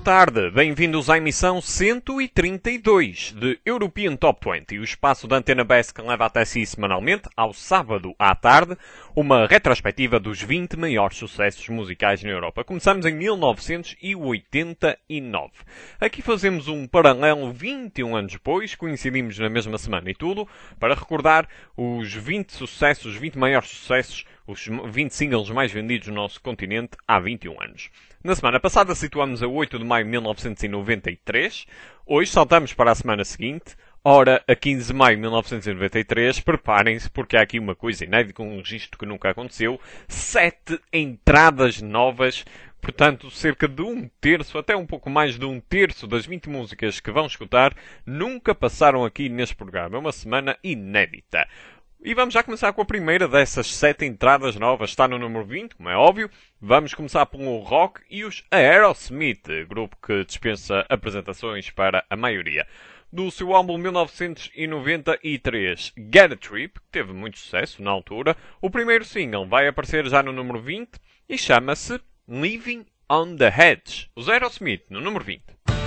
tarde, bem-vindos à emissão 132 de European Top 20, o espaço da Antena Best que leva até si semanalmente, ao sábado à tarde, uma retrospectiva dos 20 maiores sucessos musicais na Europa. Começamos em 1989. Aqui fazemos um paralelo 21 anos depois, coincidimos na mesma semana e tudo, para recordar os 20 sucessos, os 20 maiores sucessos, os 20 singles mais vendidos no nosso continente há 21 anos. Na semana passada situamos a 8 de maio de 1993. Hoje saltamos para a semana seguinte. Ora, a 15 de maio de 1993, preparem-se porque há aqui uma coisa inédita, um registro que nunca aconteceu. 7 entradas novas. Portanto, cerca de um terço, até um pouco mais de um terço das 20 músicas que vão escutar nunca passaram aqui neste programa. É uma semana inédita. E vamos já começar com a primeira dessas 7 entradas novas. Está no número 20, como é óbvio. Vamos começar pelo rock e os Aerosmith, grupo que dispensa apresentações para a maioria. Do seu álbum 1993, Get a Trip, que teve muito sucesso na altura, o primeiro single vai aparecer já no número 20 e chama-se Living on the Edge. Os Aerosmith, no número 20.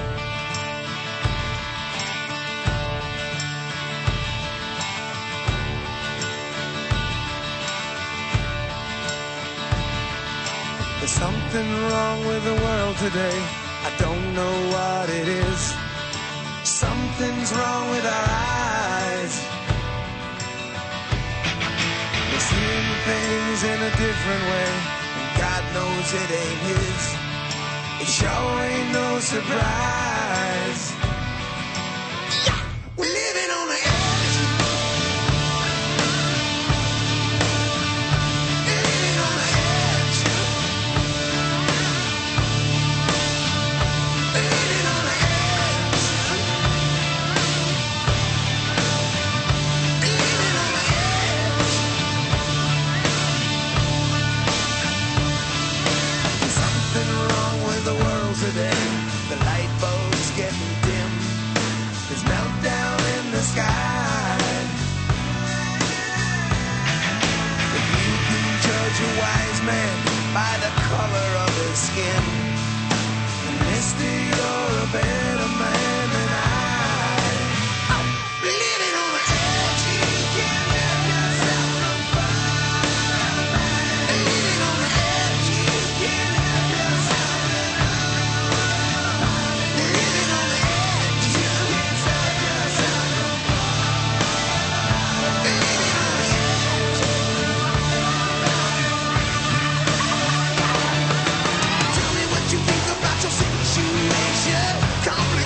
There's something wrong with the world today. I don't know what it is. Something's wrong with our eyes. We're seeing things in a different way, and God knows it ain't His. It sure ain't no surprise. Yeah, we're living on the edge. Living on the edge. Living on the edge. Living on the edge. There's something wrong with the world today. The light bulb's getting dim. There's meltdown in the sky. If you can judge a wise man by the color of his skin, then mister, you're a better man than I. Oh, living on the edge, you can't let yourself from fire. Living on the edge, you can't help yourself. Living on the edge, you can't stop yourself from falling. Living on the edge. Tell me what you think about your situation. Come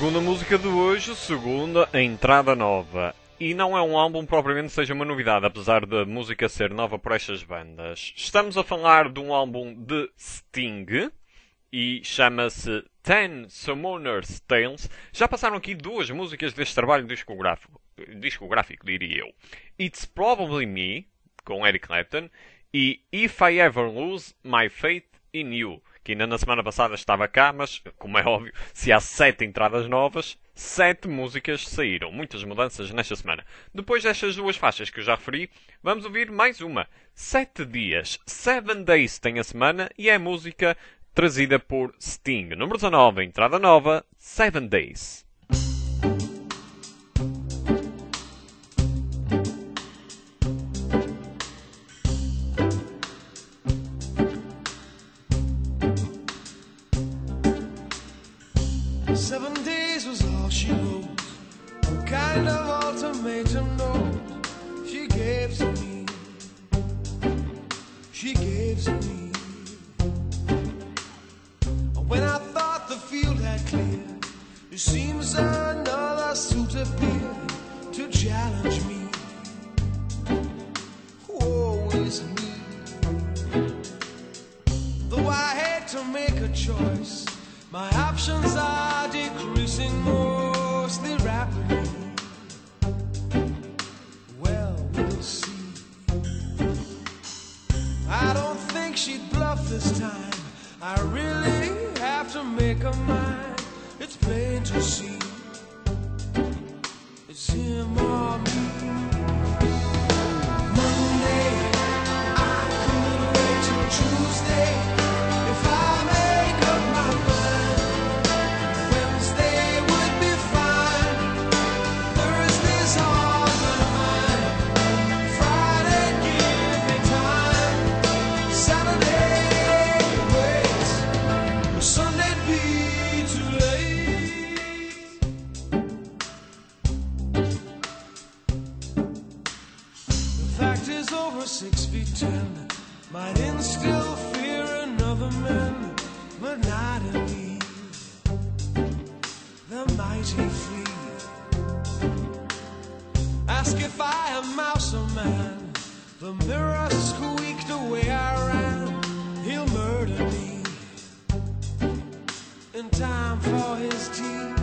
Segunda música de hoje, segunda entrada nova. E não é um álbum propriamente que seja uma novidade, apesar da música ser nova por estas bandas. Estamos a falar de um álbum de Sting e chama-se Ten Summoner's Tales. Já passaram aqui duas músicas deste trabalho discográfico, diria eu. It's Probably Me, com Eric Clapton, e If I Ever Lose My Faith in You, que ainda na semana passada estava cá, mas, como é óbvio, se há 7 entradas novas, 7 músicas saíram. Muitas mudanças nesta semana. Depois destas duas faixas que eu já referi, vamos ouvir mais uma. 7 dias. 7 Days tem a semana e é música trazida por Sting. Número 19, entrada nova, 7 Days. Kind of ultimatum note she gave to me. When I thought the field had cleared, it seems another suit appeared to challenge me. Woe is me. Though I hate to make a choice, my options are decreasing mostly rapidly. I don't think she'd bluff this time. I really have to make her mine. It's plain to see it's him or me. Monday, I couldn't wait till Tuesday. If I make up my mind, Wednesday would be fine. Thursday's on my mind. Friday, give me time. Saturday, wait. Sunday be too late. The fact is, over 6 feet 10 might instill fear in other men, but not in me. The mighty flee. Ask if I am mouse or man. The mirror squeaked the way I ran. He'll murder me in time for his tea.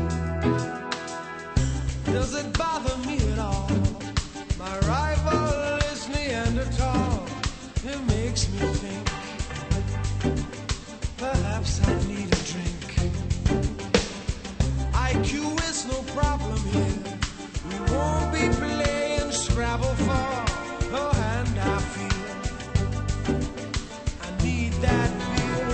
Does it bother me at all? My rival is Neanderthal. It makes me think perhaps I need a drink. IQ is no problem here. We won't be playing Scrabble for a hand I feel. I need that beer.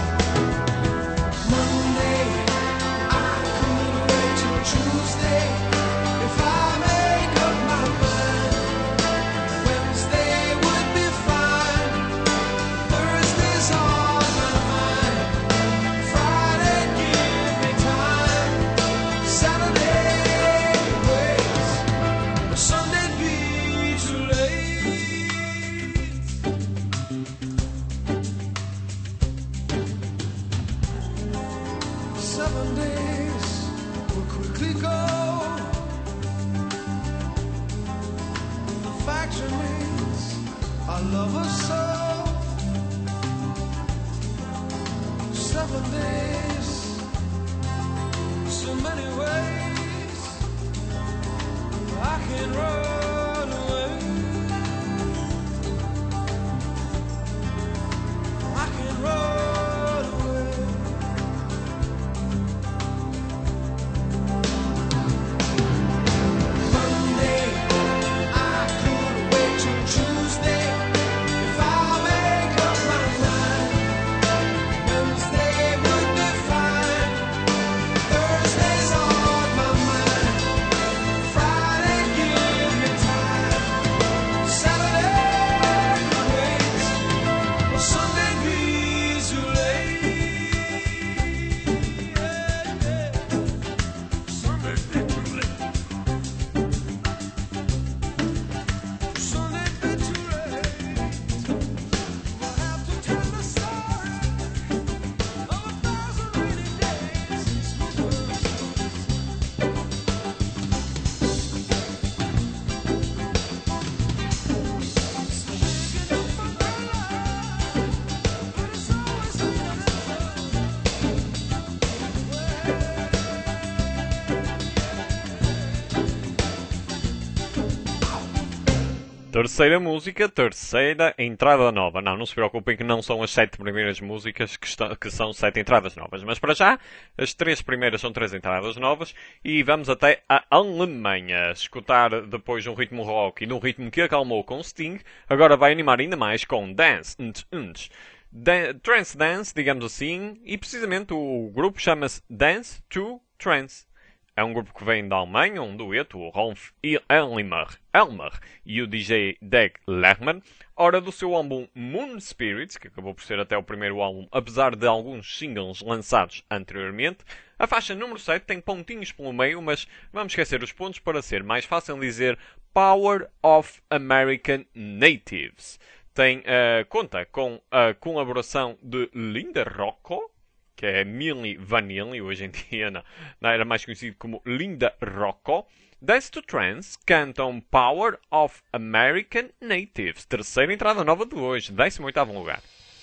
Monday, I couldn't wait till Tuesday. If I make up my mind, Wednesday would be fine. Thursday's on my mind. Friday, give me time. Saturday, wait. Sunday be too late. 7 days will quickly go. The fact remains, I love her so. 7 days, so many ways I can run away. I can run away. Monday, I couldn't wait till Tuesday. If I make up my mind, Wednesday would be fine. Terceira música, terceira entrada nova. Não se preocupem que não são as 7 primeiras músicas que são 7 entradas novas. Mas para já, as 3 primeiras são 3 entradas novas. E vamos até a Alemanha. Escutar depois um ritmo rock e num ritmo que acalmou com Sting. Agora vai animar ainda mais com Dance. Trance Dance, digamos assim. E precisamente o grupo chama-se Dance to Trance. É um grupo que vem da Alemanha, um dueto, o Rolf Elmer e o DJ Dag Lehmann. Ora, do seu álbum Moon Spirits, que acabou por ser até o primeiro álbum, apesar de alguns singles lançados anteriormente, a faixa número 7 tem pontinhos pelo meio, mas vamos esquecer os pontos para ser mais fácil dizer Power of American Natives. Conta com a colaboração de Linda Rocco, que é Milli Vanilli, hoje em dia não era mais conhecido como Linda Rocco. Dance to Trance cantam Power of American Natives, terceira entrada nova de hoje, 18º lugar.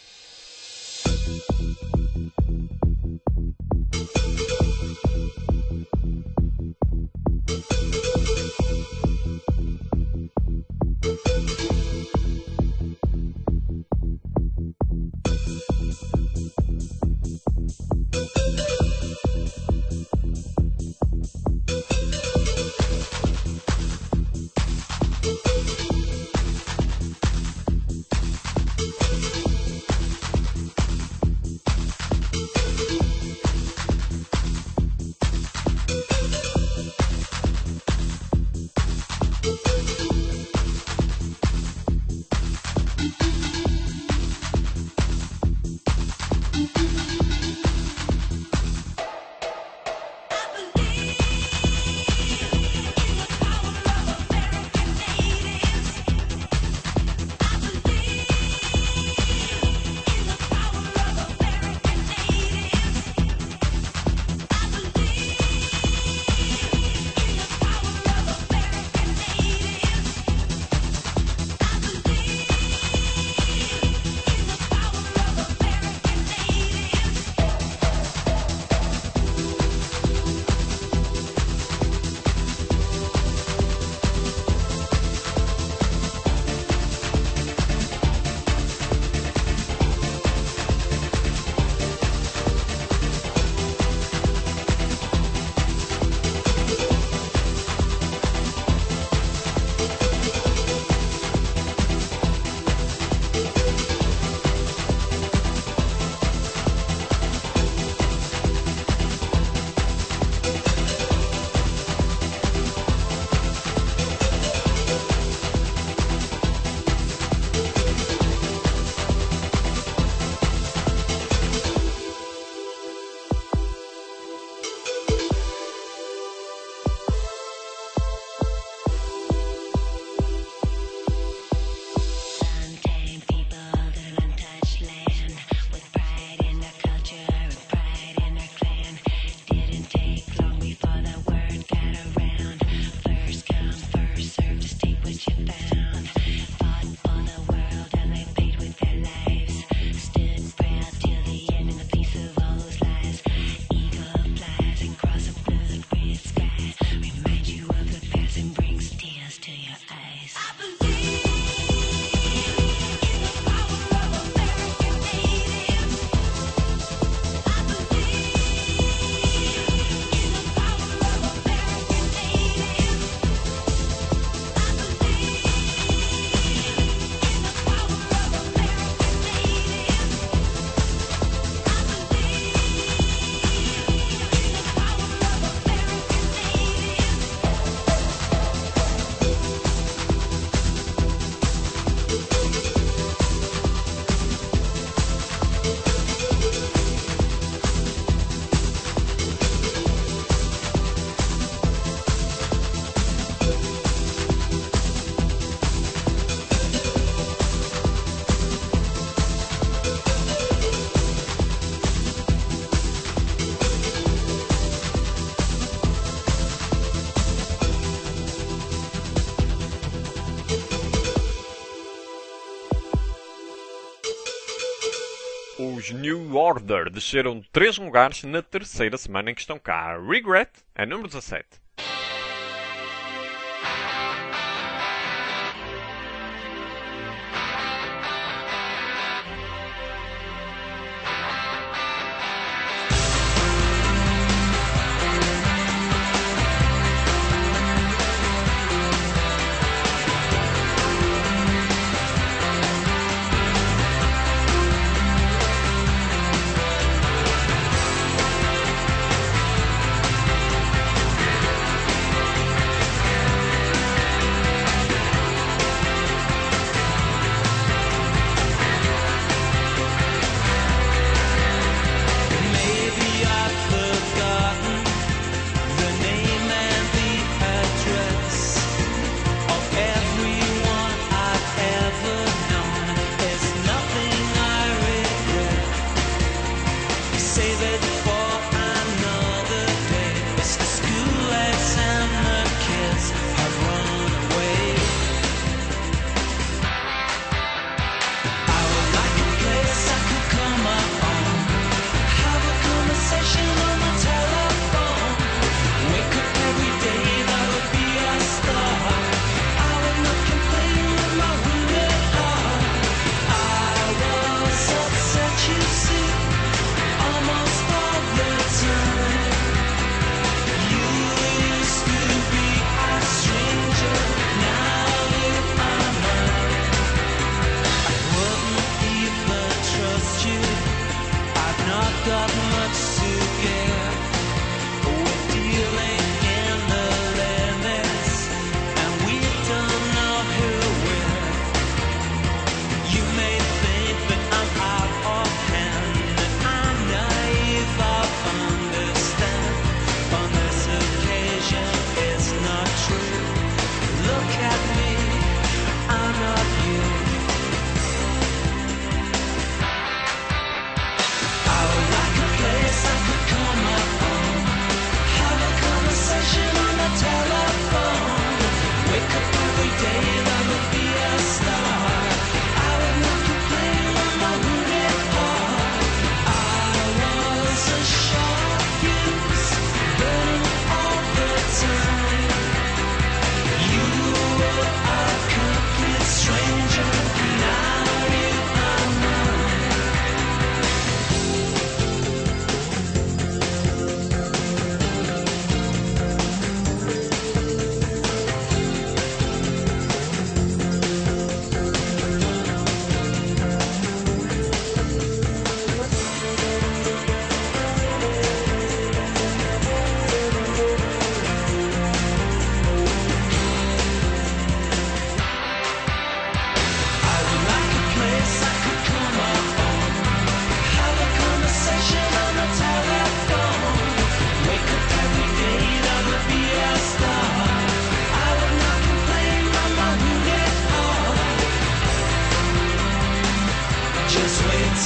Os New Order desceram 3 lugares na terceira semana em que estão cá. Regret é número 17.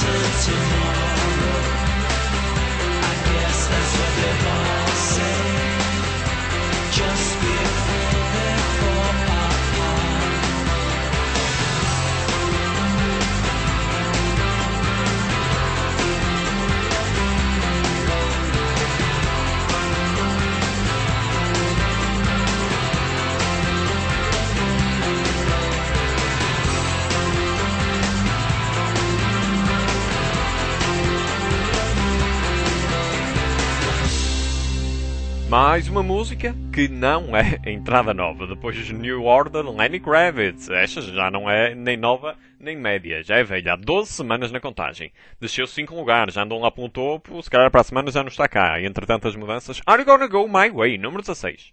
Mais uma música que não é entrada nova. Depois de New Order, Lenny Kravitz. Esta já não é nem nova nem média. Já é velha. Há 12 semanas na contagem. Desceu 5 lugares. Já andam lá para um topo. Se calhar para a semana já não está cá. E entre tantas mudanças, Are You Gonna Go My Way? Número 16.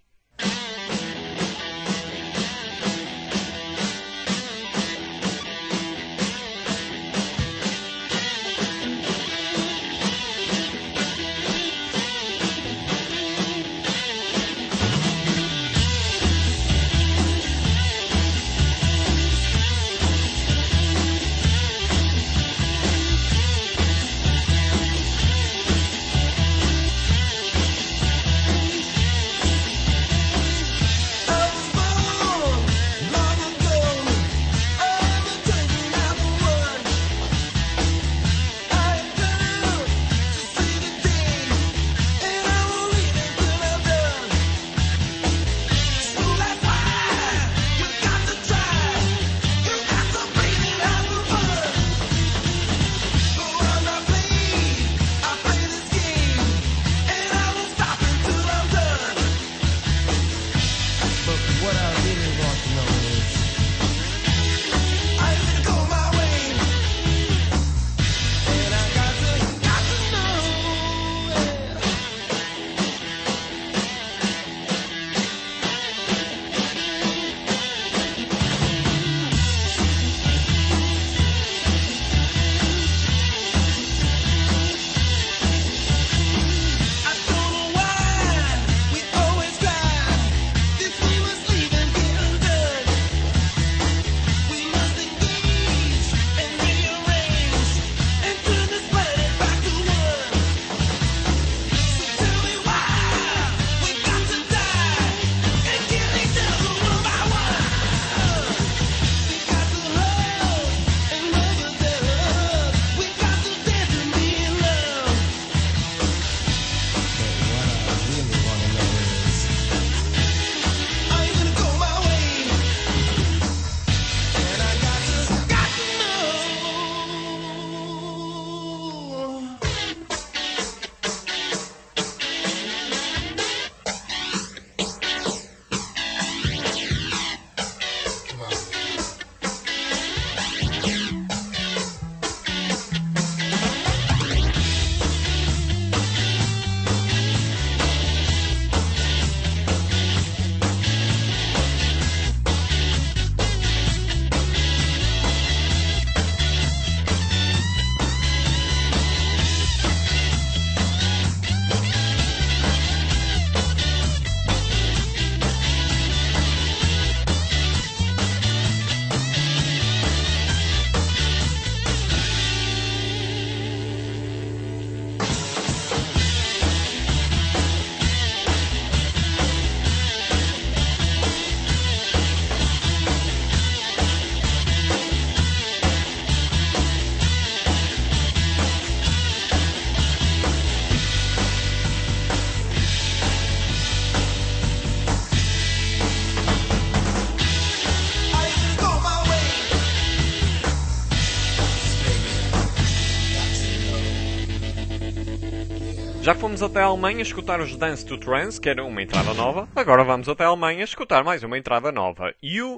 Já fomos até a Alemanha escutar os Dance to Trance, que era uma entrada nova. Agora vamos até a Alemanha escutar mais uma entrada nova.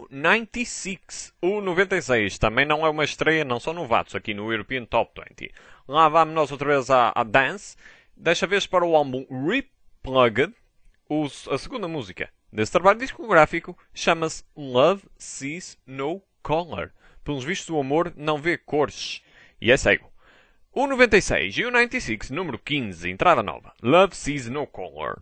U96. O 96 também não é uma estreia, não são novatos aqui no European Top 20. Lá vamos nós outra vez à Dance. Desta vez para o álbum Replugged. A segunda música desse trabalho discográfico chama-se Love Sees No Color. Pelos vistos, o amor não vê cores. E é cego. O 96 e o 96, número 15, entrada nova. Love Sees No Color.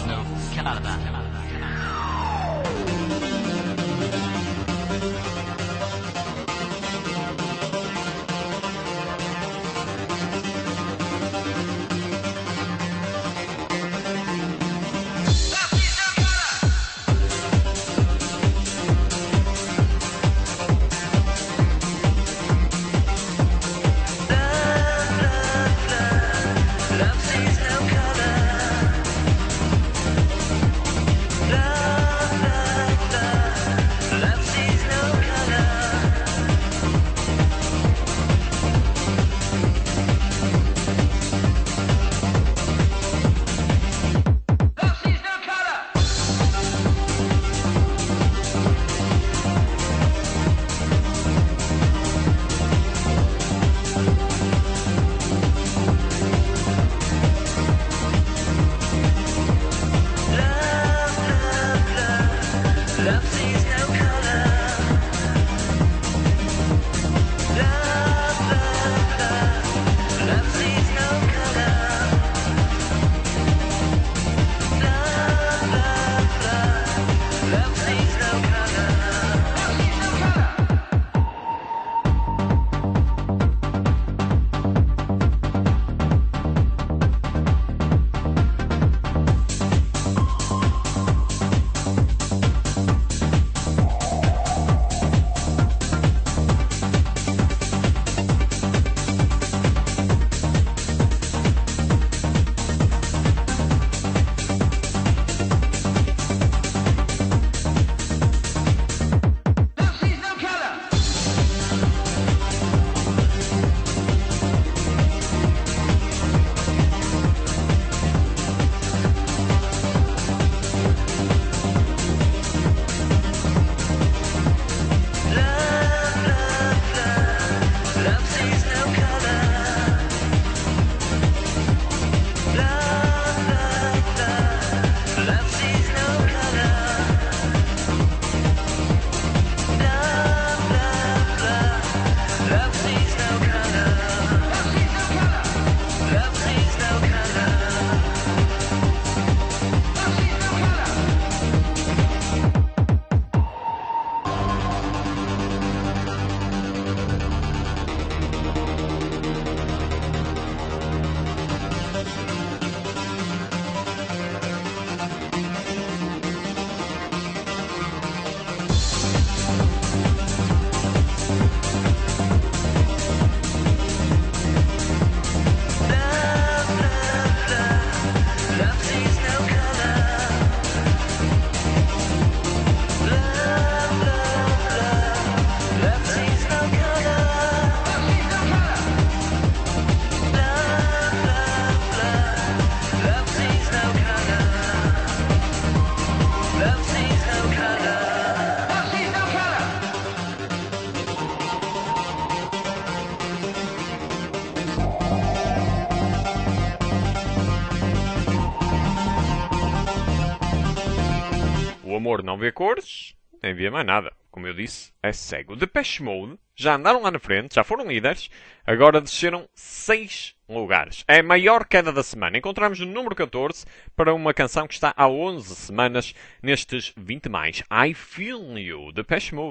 no color. O amor não vê cores, nem vê mais nada. Como eu disse, é cego. Depeche Mode já andaram lá na frente, já foram líderes, agora desceram 6 lugares. É a maior queda da semana. Encontramos no número 14 para uma canção que está há 11 semanas nestes 20 mais. I Feel You, Depeche Mode.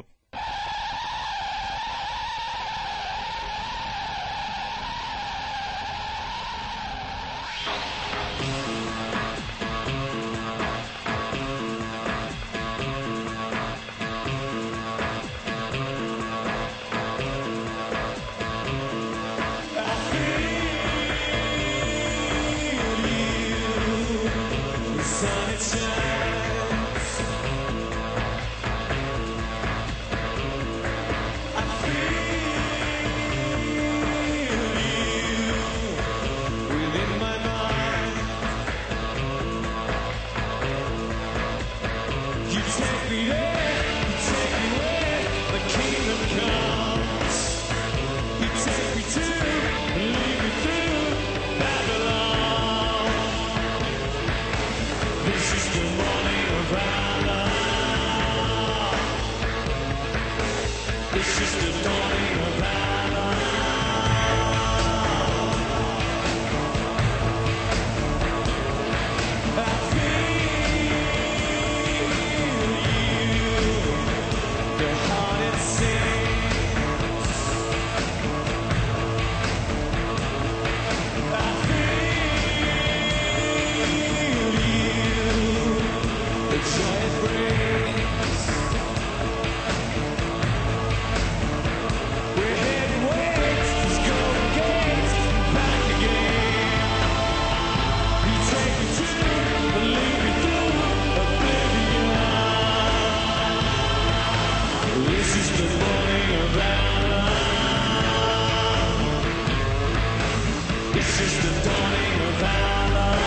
This is the dawning of valor.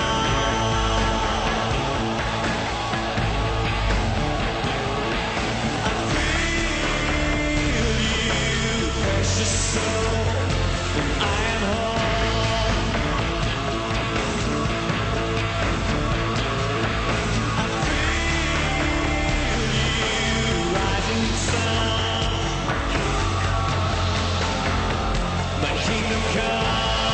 I feel you, precious soul, when I am home. I feel you, rising sun. My kingdom come.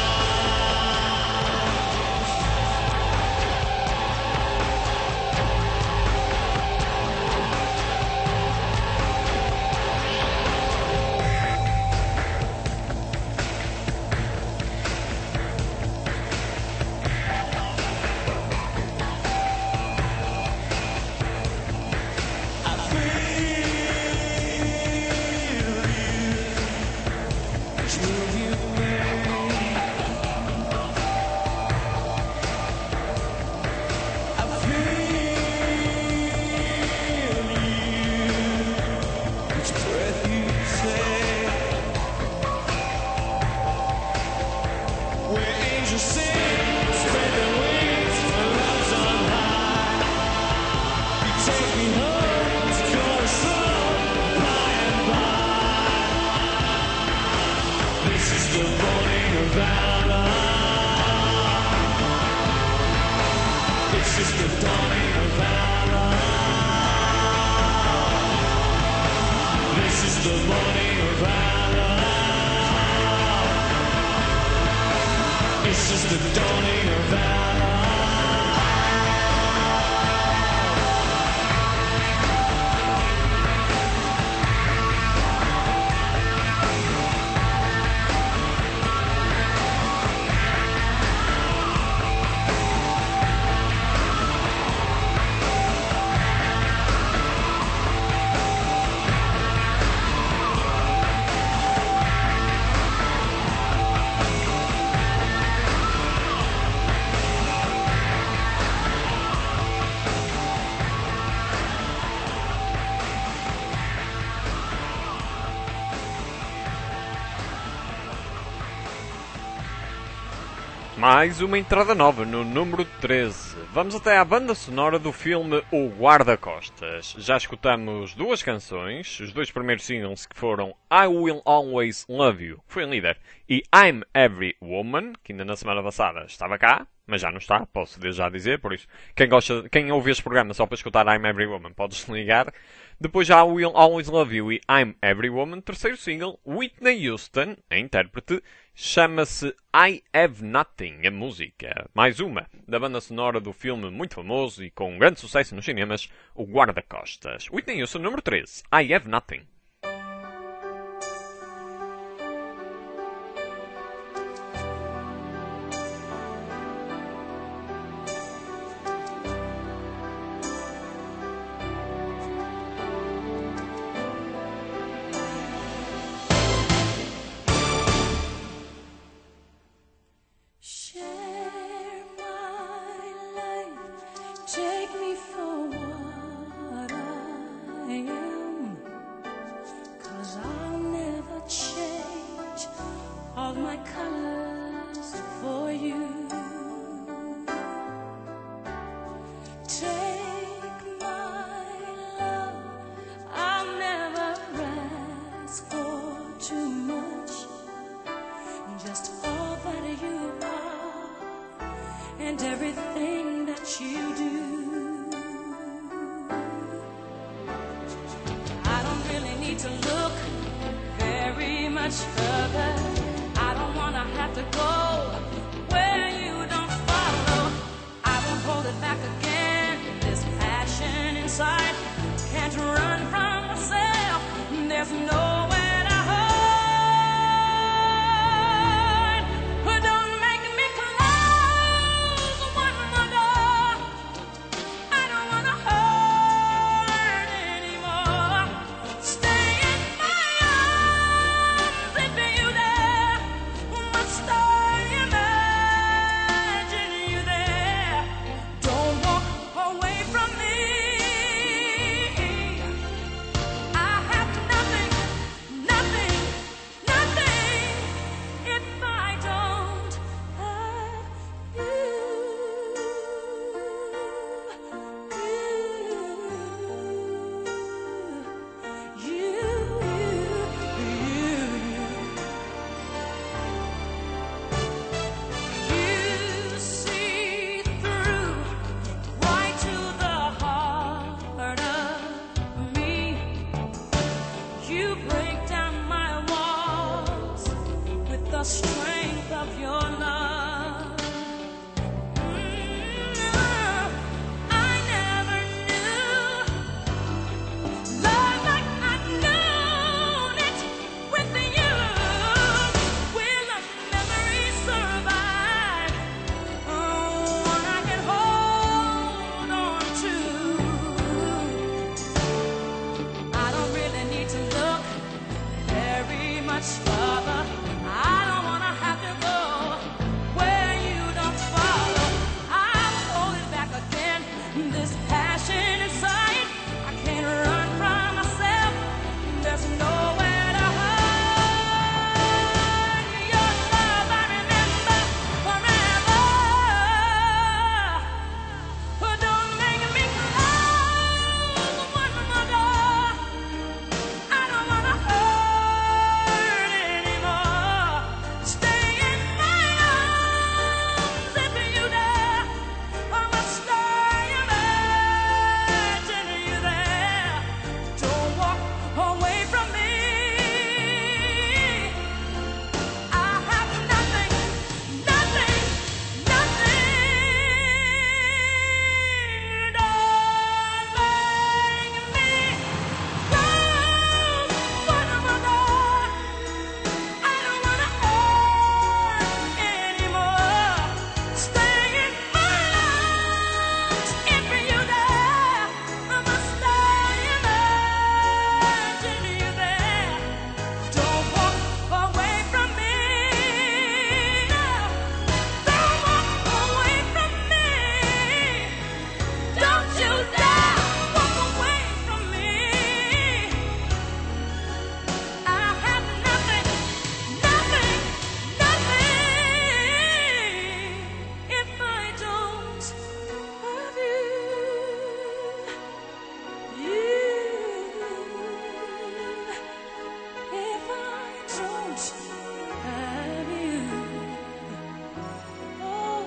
Mais uma entrada nova no número 13. Vamos até à banda sonora do filme O Guarda-Costas. Já escutamos duas canções, os dois primeiros singles que foram I Will Always Love You, que foi em líder, e I'm Every Woman, que ainda na semana passada estava cá, mas já não está, posso já dizer, por isso, quem ouve este programa só para escutar I'm Every Woman, pode desligar. Depois já I Will Always Love You e I'm Every Woman, terceiro single, Whitney Houston, a intérprete, chama-se I Have Nothing, a música. Mais uma, da banda sonora do filme muito famoso e com um grande sucesso nos cinemas, O Guarda-Costas. Whitney Houston, número 13, I Have Nothing. Stay in my arms, if you dare. the strength of your love. I never knew love like I knew it with you. Will a memory survive? Oh, one I can hold on to. I don't really need to look very much further. I don't wanna have to go where you don't follow. I'll hold it back again. This passion inside, I can't run from myself. There's nowhere to hide. Your love I remember forever. But don't make me close one more door. I don't wanna hurt anymore. Stay in my arms if you dare. I must stay imagine you there. Don't walk away from me. I have nothing, nothing, nothing. Don't make me close one more door. I don't wanna hurt anymore. Stay in my arms if you dare. I must stay imagine you there. Don't walk away from me. Don't walk away from me. Don't you dare walk away from me. I have nothing, nothing, nothing if I don't have you. If I don't have you. Oh.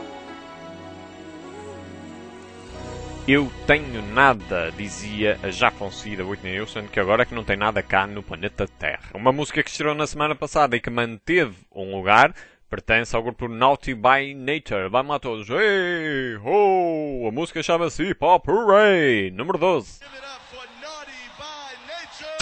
Eu tenho nada, dizia a já falecida Whitney Houston, que agora é que não tem nada cá no planeta Terra. Uma música que estreou na semana passada e que manteve um lugar, pertence ao grupo Naughty by Nature. Vamos lá todos. Hey, ho! A música chama-se Hip Hop Hooray, número 12. Give it up for Naughty by Nature.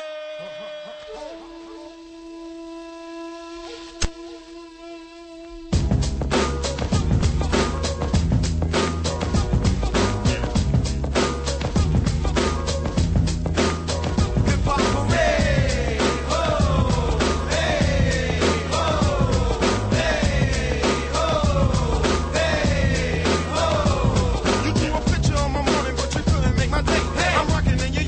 Hip hop hooray, ho, hey, ho, hey, ho, hey, ho. You drew a picture on my morning, but you couldn't make my day. I'm rocking and you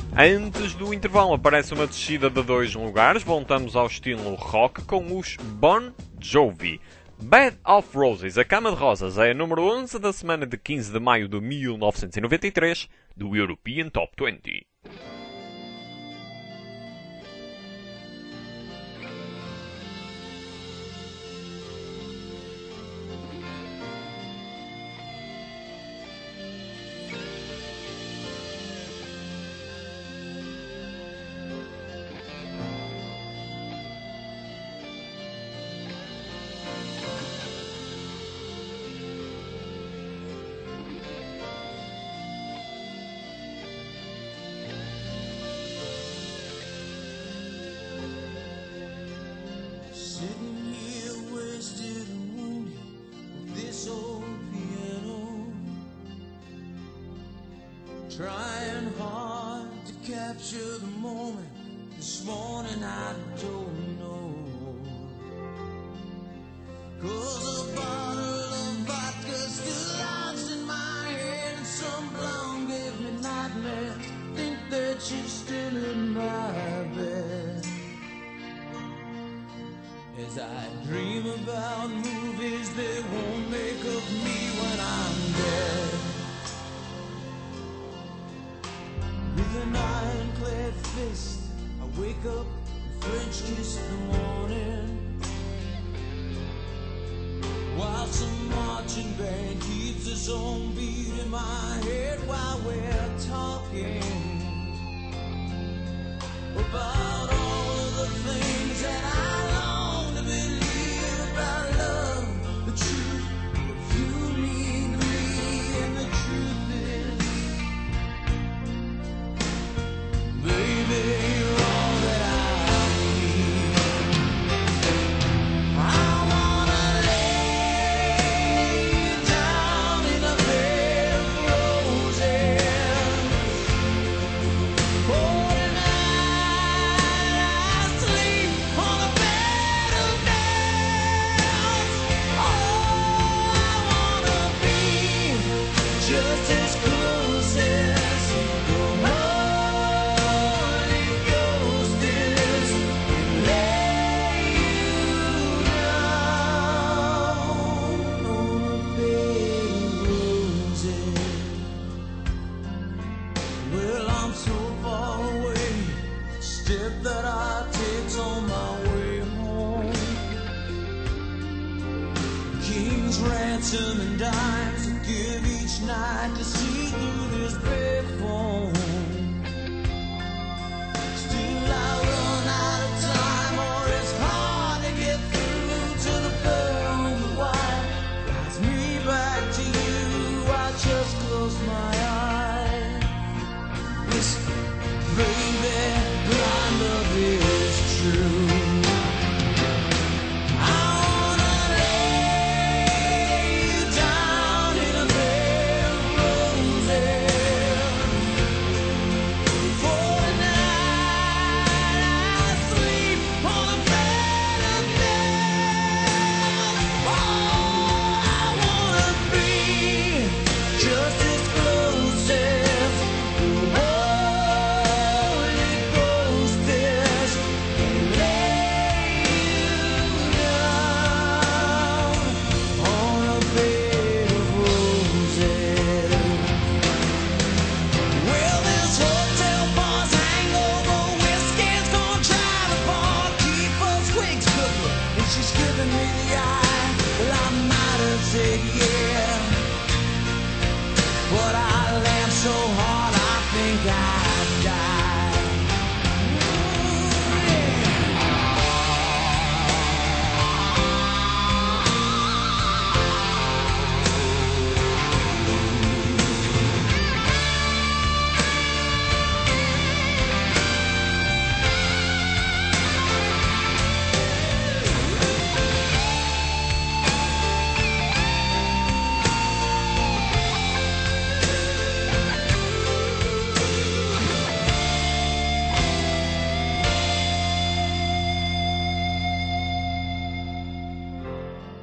Antes do intervalo aparece uma descida de 2 lugares, voltamos ao estilo rock com os Bon Jovi. Bed of Roses, a Cama de Rosas, é a número 11 da semana de 15 de maio de 1993 do European Top 20. Sitting here wasted and wounded with this old piano, trying hard to capture the moment. This morning I don't know, 'cause a bottle of vodka still lies in my head, and some blonde gave me nightmares. Think that she's still in my bed. As I dream about movies that won't make of me when I'm dead. With an ironclad fist, I wake up and French kiss the morning, while some marching band keeps its own beat in my head while we're talking about all of the things that I long to believe about love, the truth, you need me, and the truth is, baby, you're all that I need. I wanna lay you down in a bed of roses. Oh, tonight I sleep on a bed of nails. Oh, I wanna be just as close as the Holy Ghost is, and lay you down on a bed of roses. Well, I'm so far away, step that I take's on my way home. King's ransom and dimes to give each night to see through this payphone. Still I run out of time, or it's hard to get through to the pearl and the white. Guides me back to you, I just close my eyes. Listen, baby, my love is true. I wanna lay you down in a bed of roses. For tonight I sleep on a bed of nails. Oh, I wanna be just as close as the Holy Ghost is, and lay you down on a bed of roses. Well, this hotel bar's hangover whiskey's gonna try to bar, keep us wigs cooking, and she's giving me the eye. Well, I might have said yeah, but I laughed so hard I think I'd die. Ooh, yeah.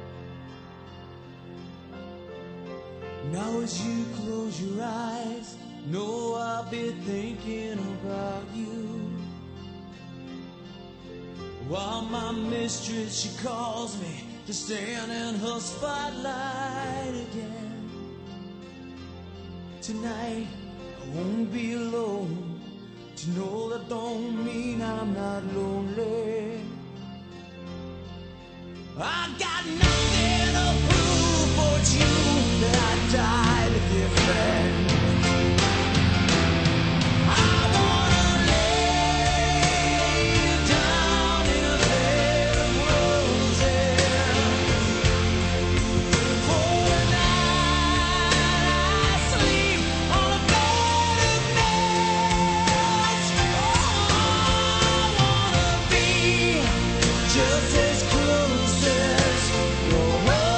Now as you close your eyes, No, I'll be thinking about you. While my mistress, she calls me to stand in her spotlight again. Tonight, I won't be alone. To know that don't mean I'm not lonely. I got nothing to prove but you that I died a different. I wanna lay you down in a bed of roses. For the night I sleep on a bed of nails. Oh, I wanna be just as close as your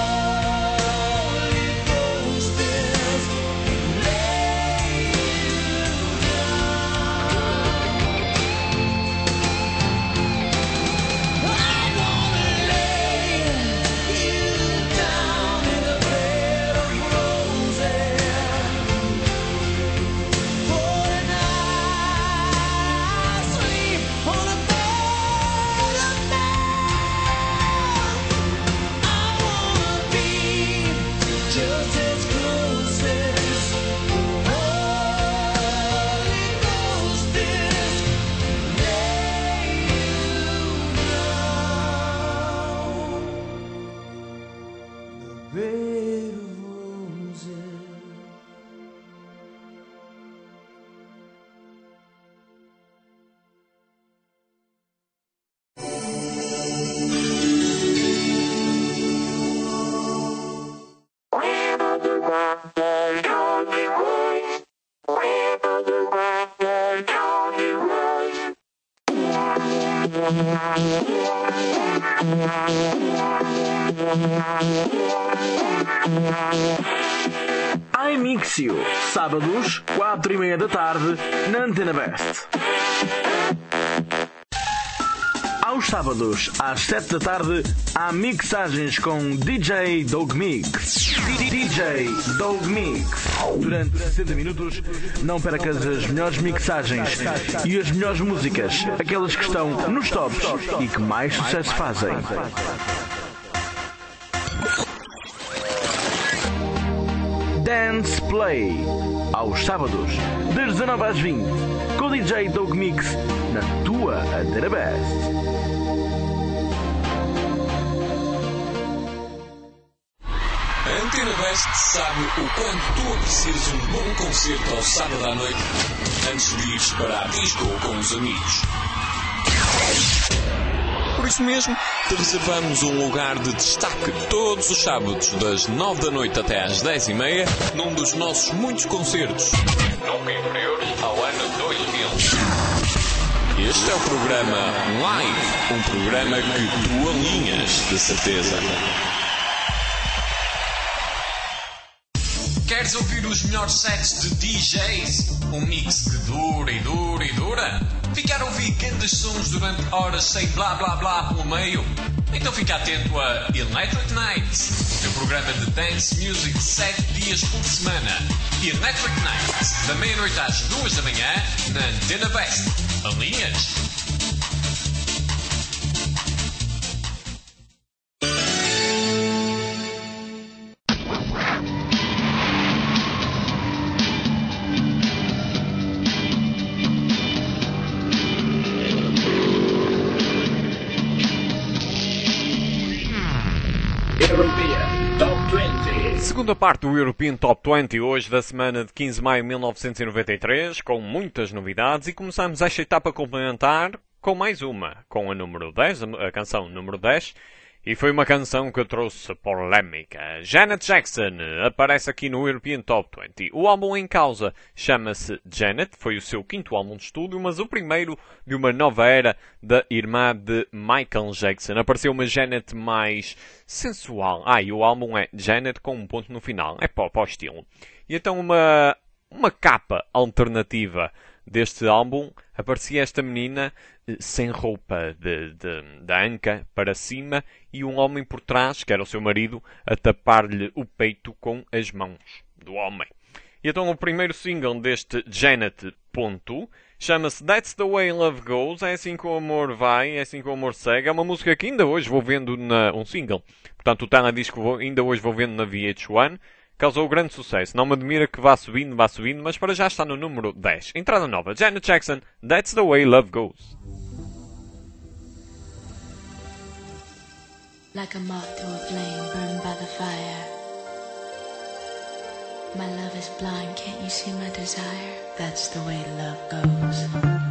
Holy Ghost is. Lay you down. I wanna lay you down in a bed of roses. For the night I sleep on a bed of nails. I wanna be just as close as the Holy Ghost is. Lay you down in a bed of roses. iMixio, sábados, 4:30 da tarde, na Antena Best. Aos sábados, às 7 da tarde, há mixagens com DJ Dog Mix. DJ Dog Mix. Durante 60 minutos, não percas as melhores mixagens e as melhores músicas, aquelas que estão nos tops e que mais sucesso fazem. Dance Play, aos sábados, das 19 às 20, com o DJ Dog Mix, na tua Antena Best. A Antena Best sabe o quanto tu aprecias um bom concerto ao sábado à noite antes de ires para a disco com os amigos. Por isso mesmo, te reservamos um lugar de destaque todos os sábados, das 9 da noite até às 10:30, num dos nossos muitos concertos, nunca inferiores ao ano 2000. Este é o programa Live, um programa que tu alinhas, de certeza. Queres ouvir os melhores sets de DJs? Um mix que dura e dura e dura? Ficar a ouvir grandes sons durante horas sem blá blá blá pelo meio? Então fica atento a Electric Nights, o teu programa de dance music 7 dias por semana. Electric Nights, da meia-noite às 2 da manhã, na Antena Best. Alinhas? Segunda parte do European Top 20, hoje da semana de 15 de maio de 1993, com muitas novidades, e começamos esta etapa a complementar com mais uma, com a número 10, a canção número 10, e foi uma canção que eu trouxe polémica. Janet Jackson aparece aqui no European Top 20. O álbum em causa chama-se Janet, foi o seu quinto álbum de estúdio, mas o primeiro de uma nova era da irmã de Michael Jackson. Apareceu uma Janet mais sensual. E o álbum é Janet com um ponto no final. É para o estilo. E então uma capa alternativa deste álbum aparecia esta menina sem roupa, da anca para cima, e um homem por trás, que era o seu marido, a tapar-lhe o peito com as mãos do homem. E então o primeiro single deste Janet Ponto chama-se That's the Way Love Goes. É assim que o amor vai, é assim que o amor segue. É uma música que ainda hoje vou vendo um single. Portanto, o teledisco ainda hoje vou vendo na VH1. Causou grande sucesso. Não me admira que vá subindo, mas para já está no número 10. Entrada nova. Janet Jackson, That's the Way Love Goes. Like a moth to a flame burned by the fire. My love is blind, can't you see my desire? That's the way love goes.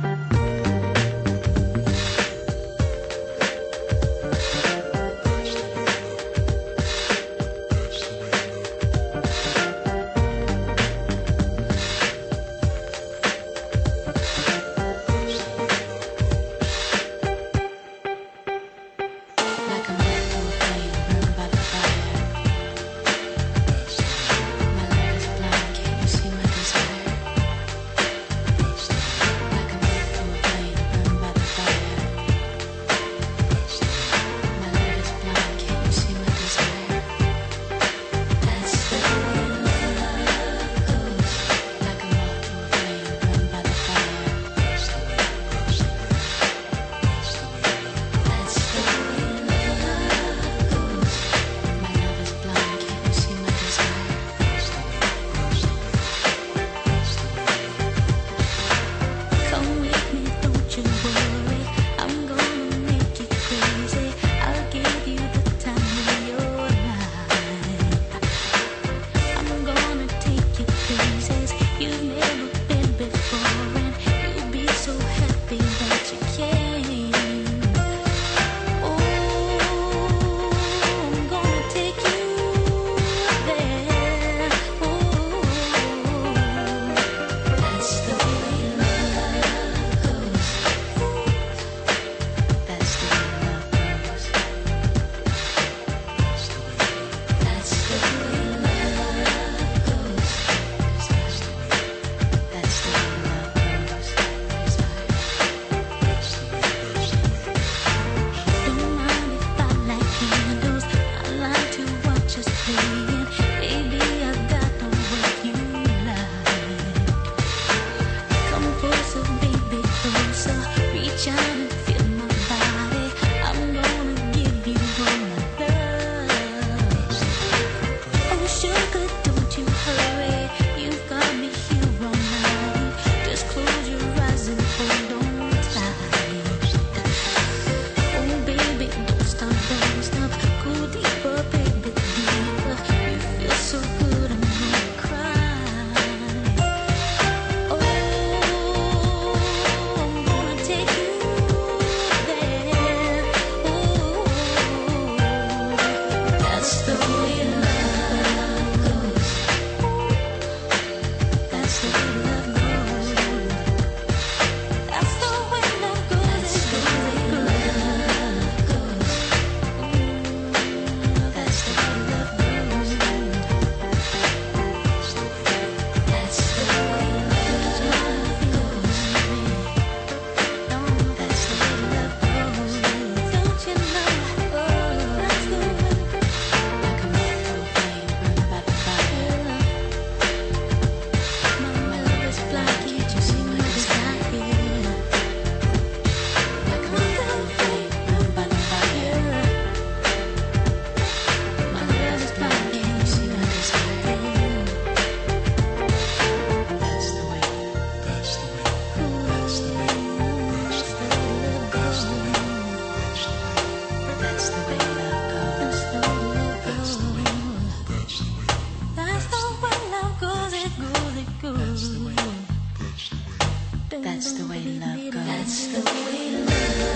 That's the way love goes. That's the way love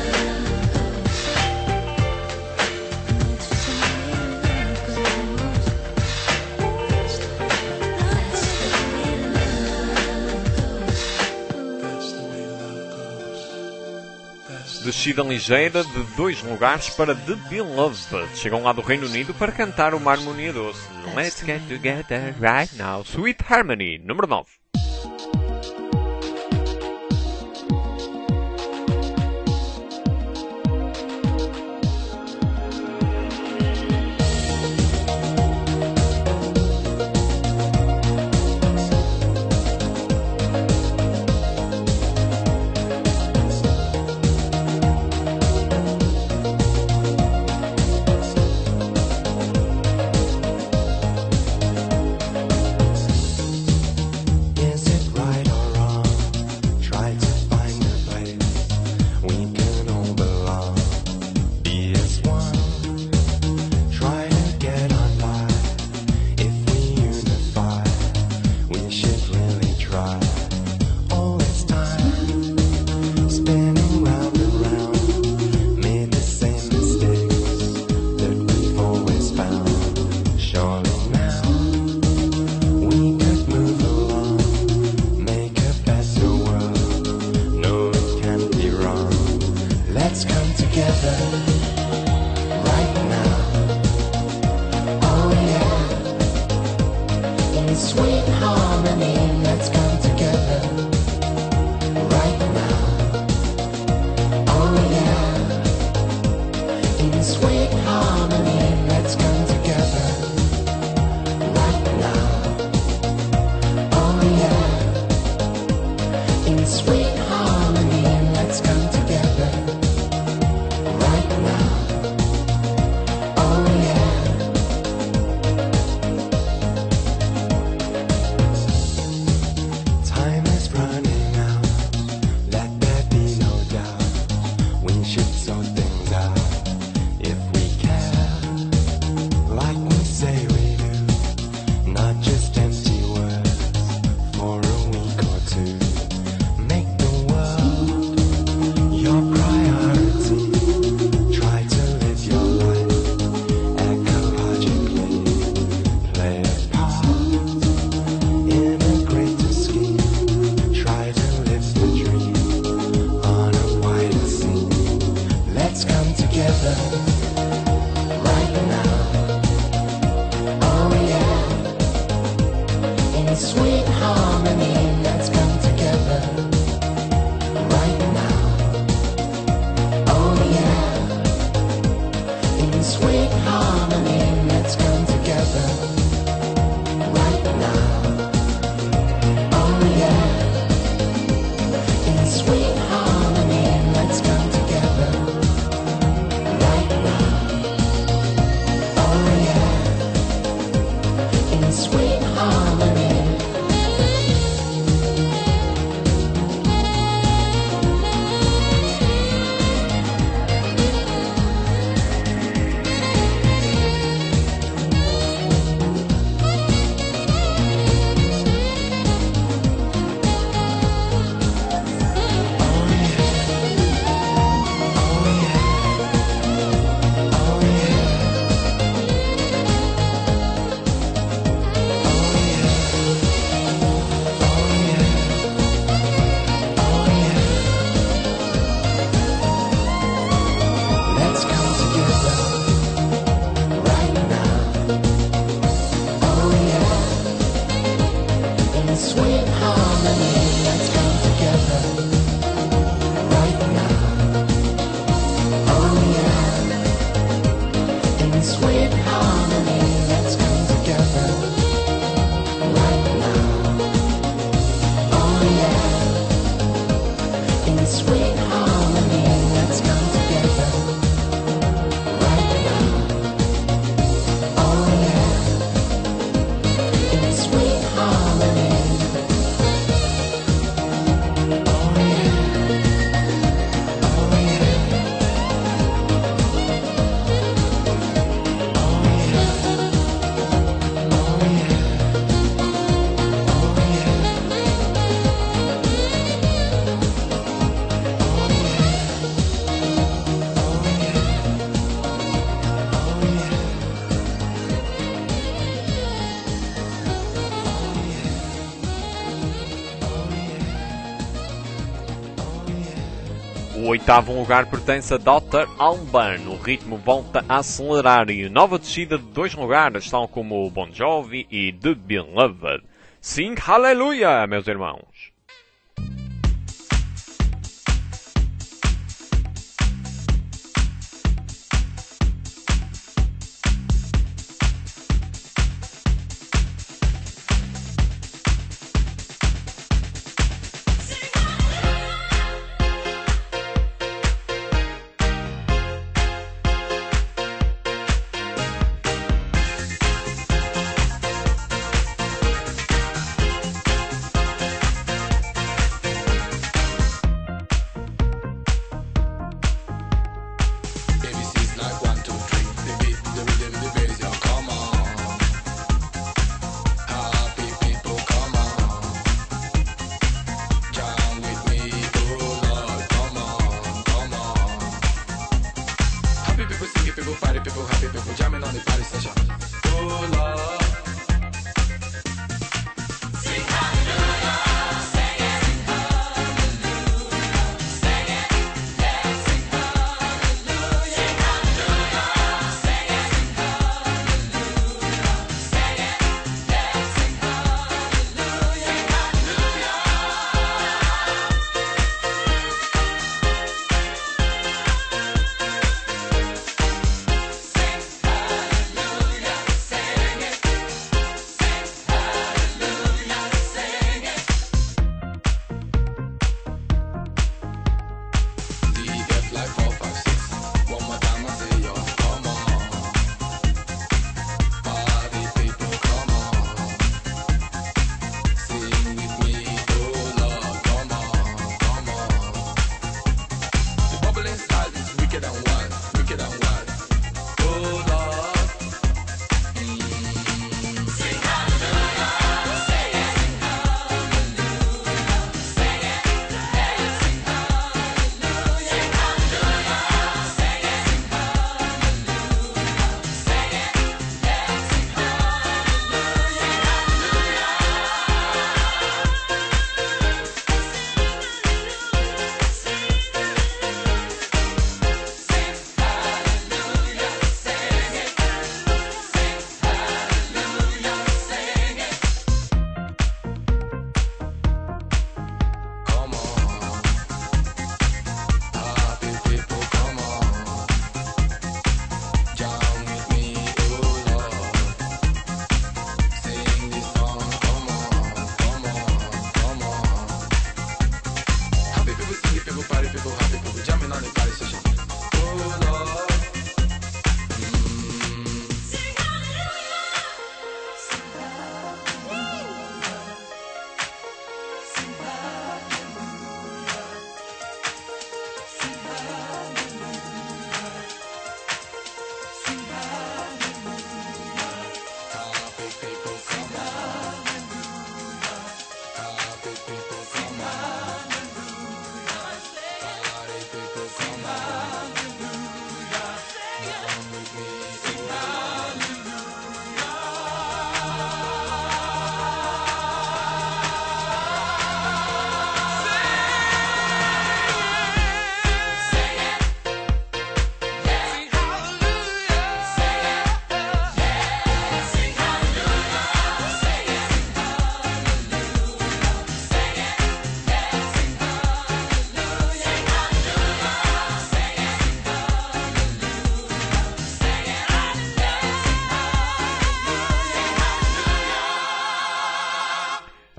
goes. That's the way love goes. That's the way love goes. That's the way love goes. Descida ligeira de 2 lugares para The Beloved. Chegam lá do Reino Unido para cantar uma harmonia doce. Let's get together right now. Sweet Harmony, número 9. harmony, let's come together right now. Oh yeah, in sweet harmony, let's come together right now. Oh yeah, in sweet harmony, let's come together right now. Oh yeah. Time is running out, let there be no doubt. We should sort things out if we care, like we say we do. Not just empty words for a week or two. Make the world your priority. Try to live your life ecologically. Play a part in a greater scheme. Try to live the dream on a wider scene. Let's come together right now. Oh yeah, in sweet harmony, let's come together right now. Oh yeah, in sweet harmony, let's come together right now. Oh yeah, in sweet harmony, let's come together right now. Oh yeah, in sweet harmony. Let's come together right now. Oh yeah, in sweet harmony, let's come together right now. Oh yeah, in sweet harmony, let's come together right now. Oh yeah, in sweet harmony, let's come together right now. Oh yeah, in sweet harmony. Oh yeah, oh yeah, oh yeah, oh yeah, O oitavo lugar pertence a Dr. Alban. O ritmo volta a acelerar e nova descida de 2 lugares, tal como Bon Jovi e The Beloved. Sing Hallelujah, meus irmãos!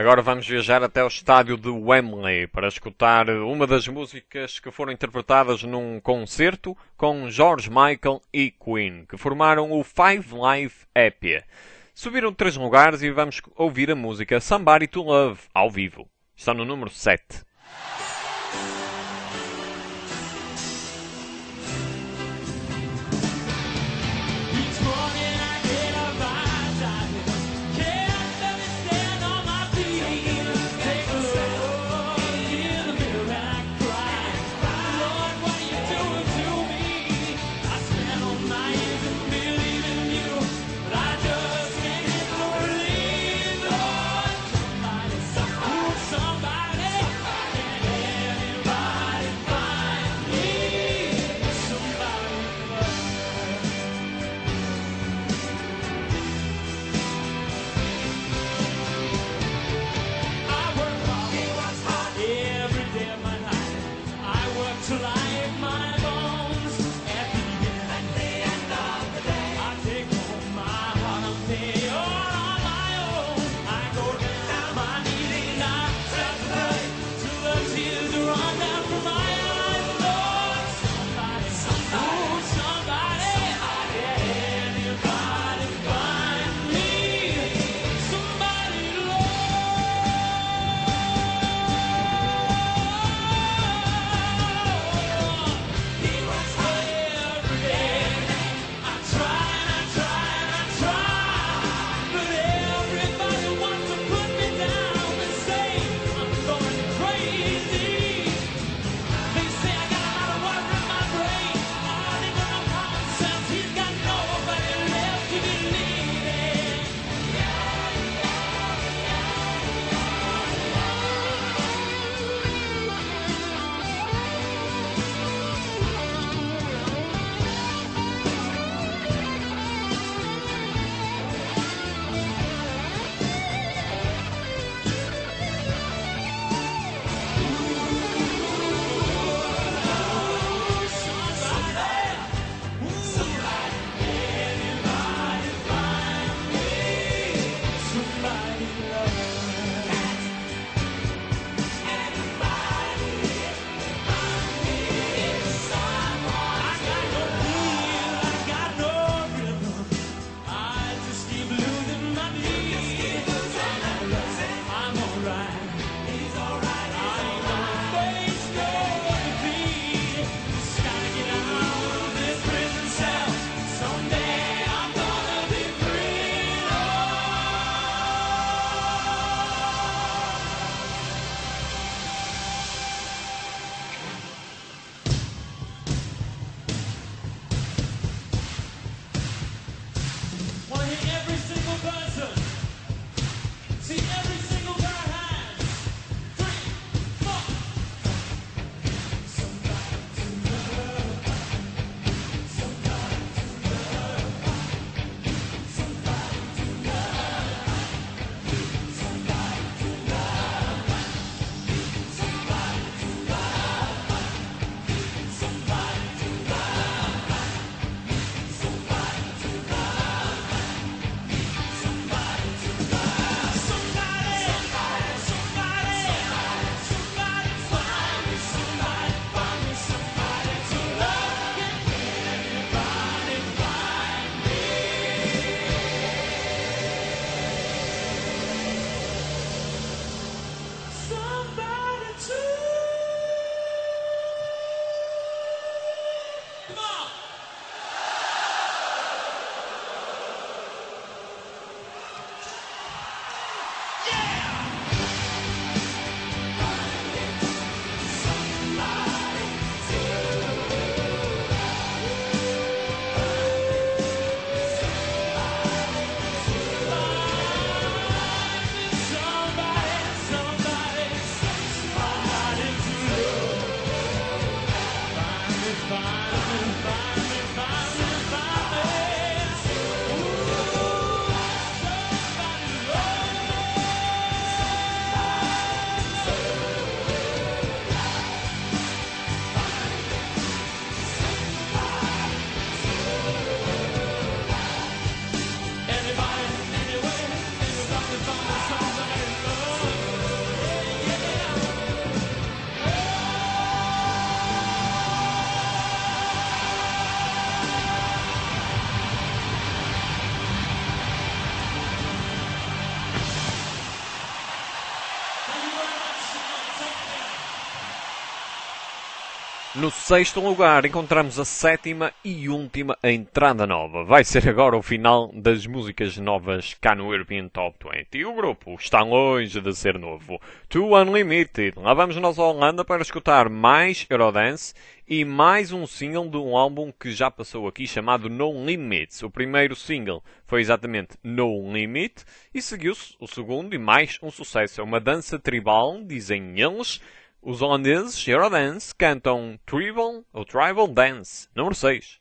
Agora vamos viajar até ao estádio de Wembley para escutar uma das músicas que foram interpretadas num concerto com George Michael e Queen, que formaram o Five Live Happy. Subiram 3 lugares e vamos ouvir a música Somebody to Love ao vivo. Está no número 7. Somebody No sexto lugar encontramos a sétima e última entrada nova. Vai ser agora o final das músicas novas cá no European Top 20. E o grupo está longe de ser novo. Too Unlimited. Lá vamos nós à Holanda para escutar mais Eurodance e mais um single de um álbum que já passou aqui chamado No Limits. O primeiro single foi exatamente No Limit e seguiu-se o segundo e mais um sucesso. É uma dança tribal, dizem eles. Os holandeses Eurodance cantam Tribal Dance, número 6.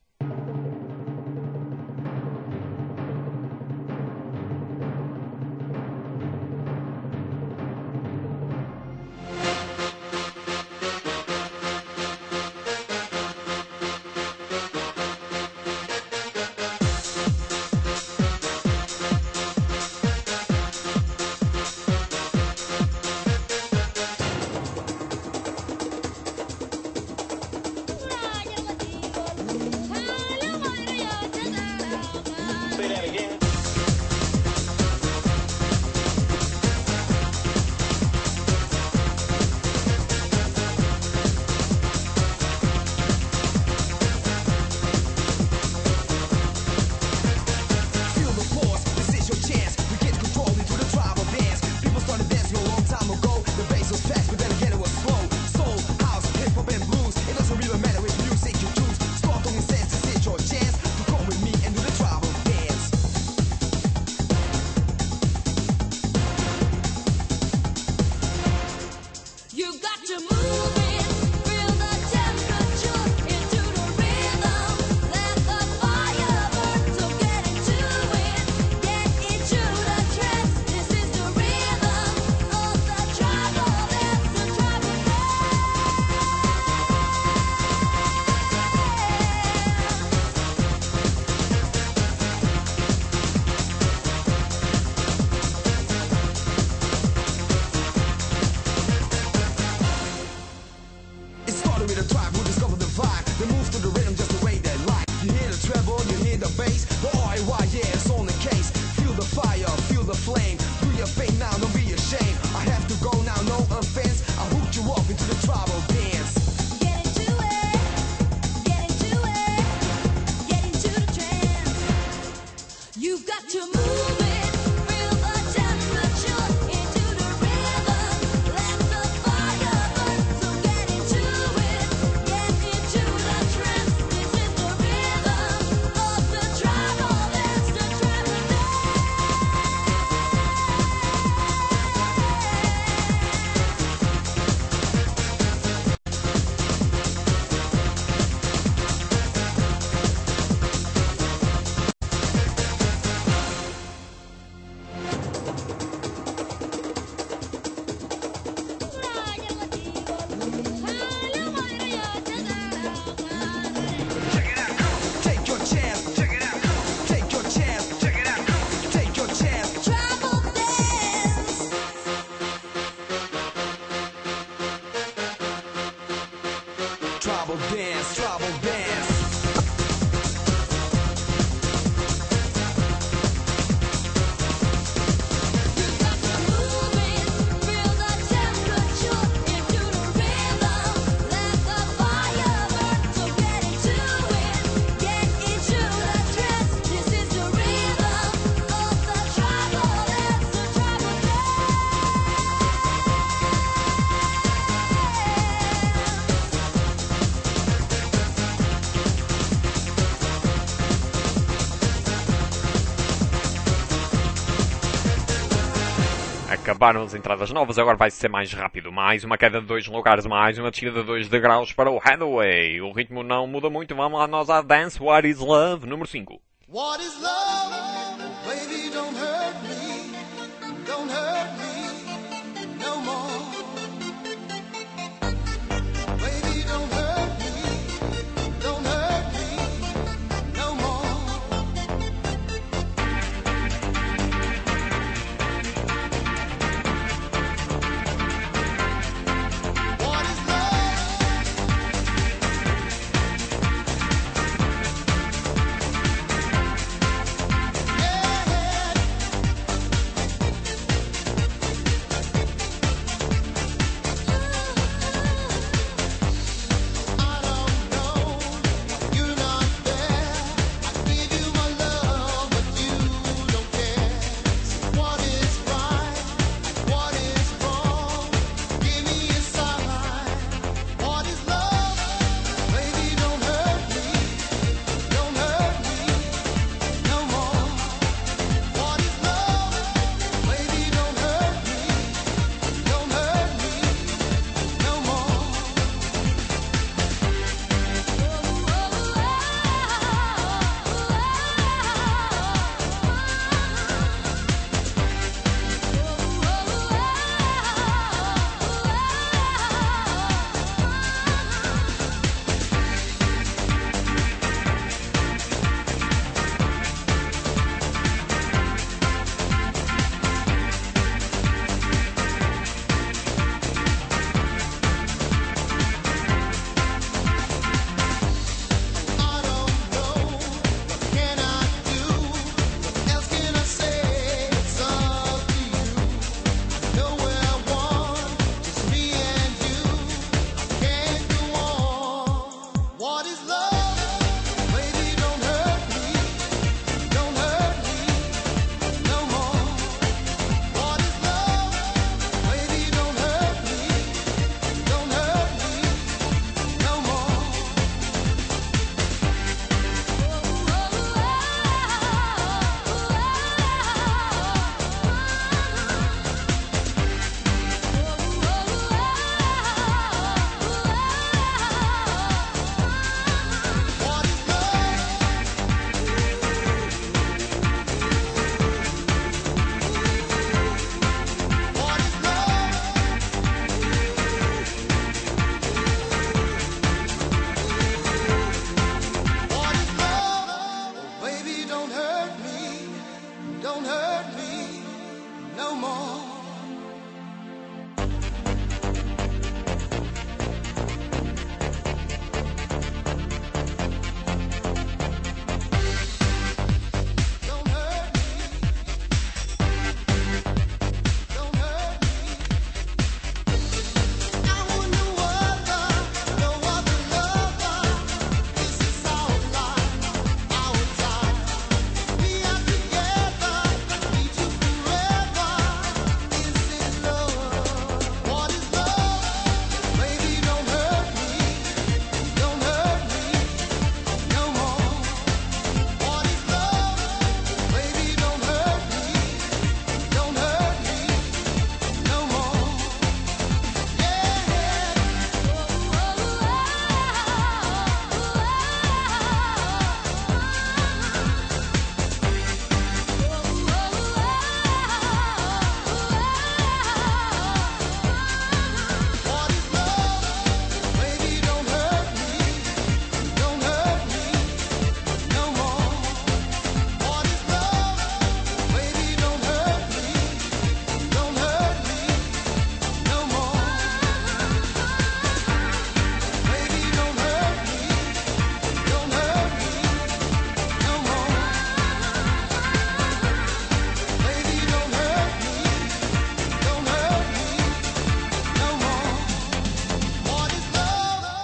Acabaram as entradas novas, agora vai ser mais rápido. Mais uma queda de 2 lugares, mais uma descida de 2 degraus para o Hathaway. O ritmo não muda muito, vamos lá nós à Dance What Is Love, número 5. What is love? Baby, don't hurt me. Don't hurt me no more. Baby, don't hurt me. Don't hurt me no more. What is love? Yeah.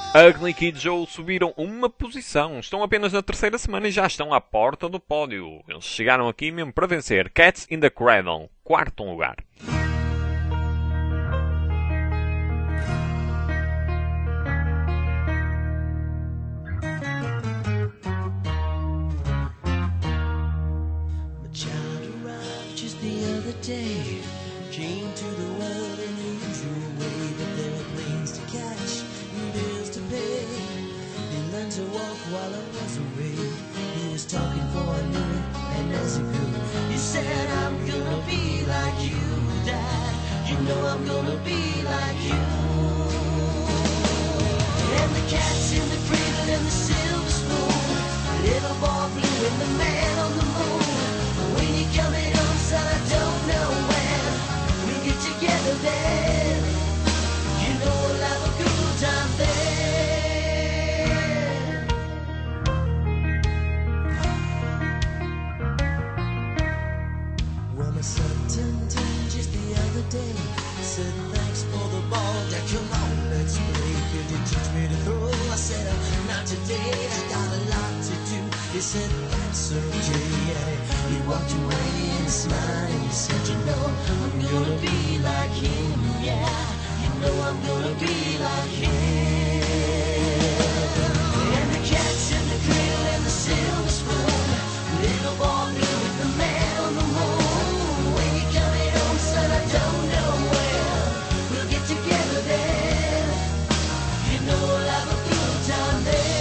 Ugly Kid Joe subiram uma posição, estão apenas na terceira semana e já estão à porta do pódio. Eles chegaram aqui mesmo para vencer. Cats in the Cradle, quarto lugar. My child arrived just the other day. Came to the world in the usual way, but there were planes to catch and bills to pay. He learned to walk while I was away. He was talking for I knew it, and as he grew, he said, I'm gonna be like you, Dad. You know I'm gonna be like you. And the cat's in the cradle and the silver spoon, the little boy blue and the man on the moon. When you coming home, son, I don't know when we'll get together then. You know we'll have a good time then. Well, my son turned 10 just the other day. Said thanks for the ball, Dad, come on, let's play. Could you teach me to throw? I said, not today, I got a lot to do. He said, that's okay, yeah. He walked away and he smiled and he said, you know, I'm gonna be like him, yeah. You know I'm gonna be like him. And the cat's in the cradle and the silver spoon, little boy blue with the man on the moon. When you coming home, son, I don't know when we'll get together then. You know we'll have a good time then.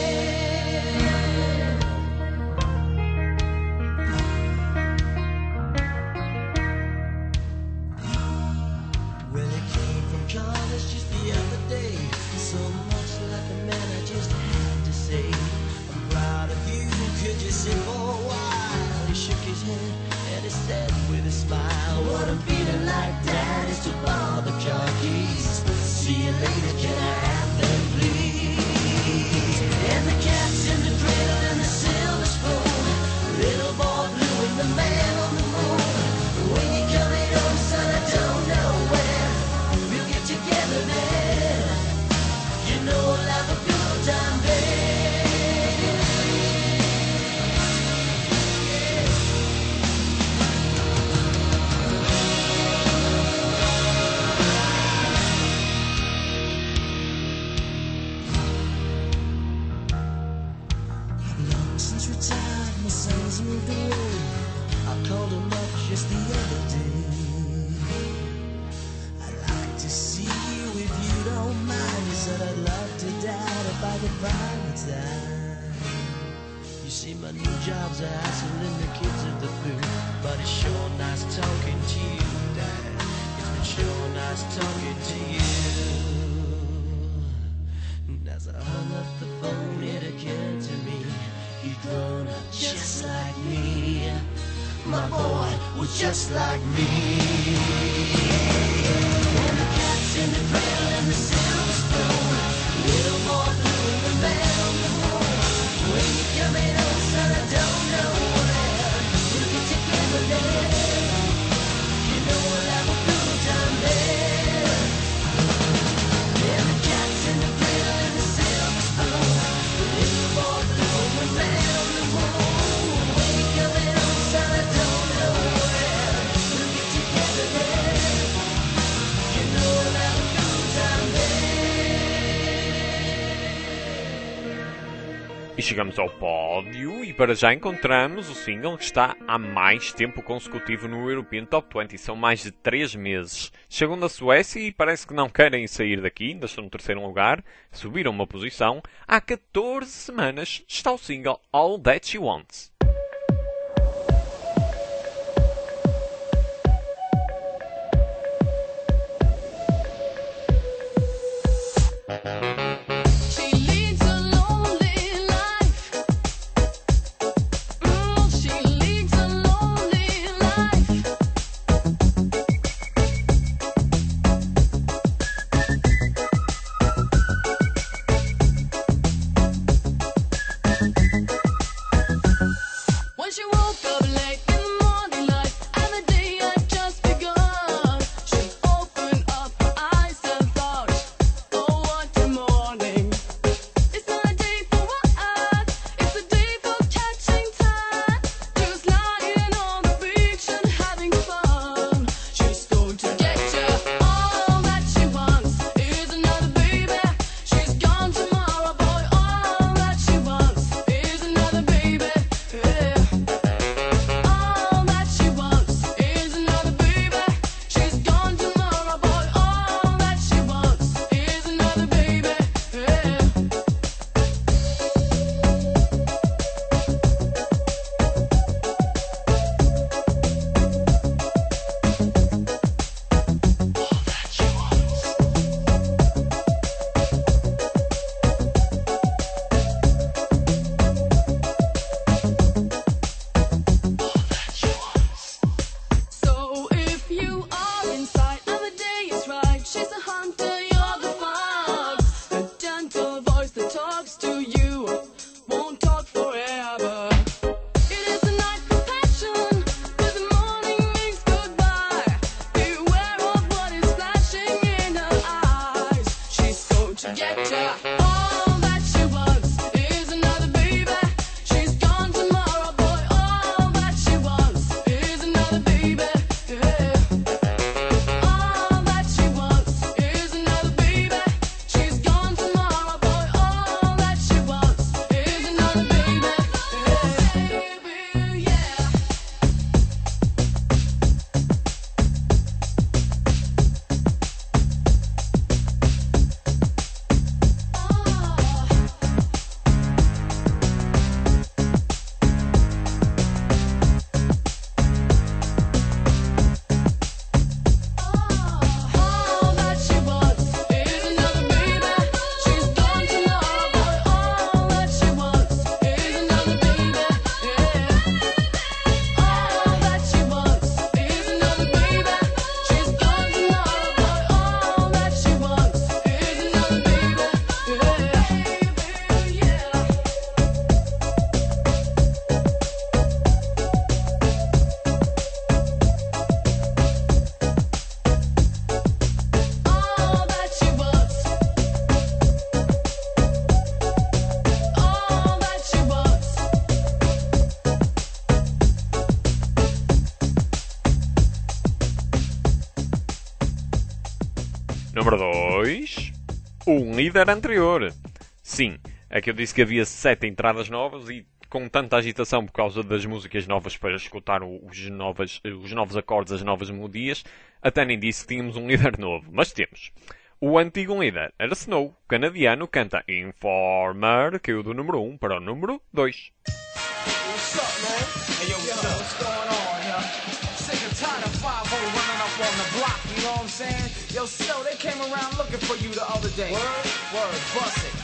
Well, it came from college just the other day. So much like a man, I just had to say, I'm proud of you, could you sit for a while? He shook his head and he said with a smile, what I'm feeling like, Dad, is to borrow the car keys. See you later, can I have them, please? And the cat's in the cradle and the silver spoon, little boy blue and the man on the moon. When you coming home, son, I don't know when we'll get together then. You know we'll have a good time then. Long since retired, my son's moved away. I called him up just the other day. I'd like to see you if you don't mind. He said I'd love to, Dad, if I could find the time. You see, my new job's a hassling the kids at the food, but it's sure nice talking to you, Dad. It's been sure nice talking to you. And as I hung up the phone, it occurred to me, he'd grown up just like me. My boy was just like me. And the cat's in the cradle and the silver spoon, little boy blue and the man on the moon. When you coming home, son, I don't know when we'll get together then. You know we'll have a good time then. And the cat's in the cradle and the silver spoon, little boy blue and the man on the moon. When you coming home, son, I don't know when we'll get together then. You know we'll have a good time then. E chegamos ao pódio e para já encontramos o single que está há mais tempo consecutivo no European Top 20. São mais de 3 meses. Chegam da Suécia e parece que não querem sair daqui. Ainda estão no terceiro lugar. Subiram uma posição. Há 14 semanas está o single All That She Wants. She leads a lonely life. She leads a lonely life. hunter, you're the fox. A gentle voice that talks to you won't talk forever. It is a night for passion, but the morning means goodbye. Beware of what is flashing in her eyes. She's going to get ya. All that she wants is another baby. She's gone tomorrow, boy. All that she wants is another baby. Yeah. All that she wants is another baby. She's gone tomorrow, boy. All that she wants is another baby. Yeah. Yeah. All that she wants is another baby. She's gone tomorrow, boy. All that she wants is another baby. Yeah. All that she wants is another baby. She's gone tomorrow, boy. All that she wants is another baby. Yeah. All that she wants. All that she wants. Número 2. Um líder anterior. Sim, é que eu disse que havia 7 entradas novas e com tanta agitação por causa das músicas novas para escutar os novos acordes, as novas melodias, até nem disse que tínhamos um líder novo. Mas temos. O antigo líder era Snow, o canadiano, canta Informer, caiu do número 1 para o número 2. What's up, man? Hey, yo, what's going on, yo? Sick and tired of 5-0 running up on the block, you know what I'm saying? Yo, Snow, they came around looking for you the other day. Word, bust it.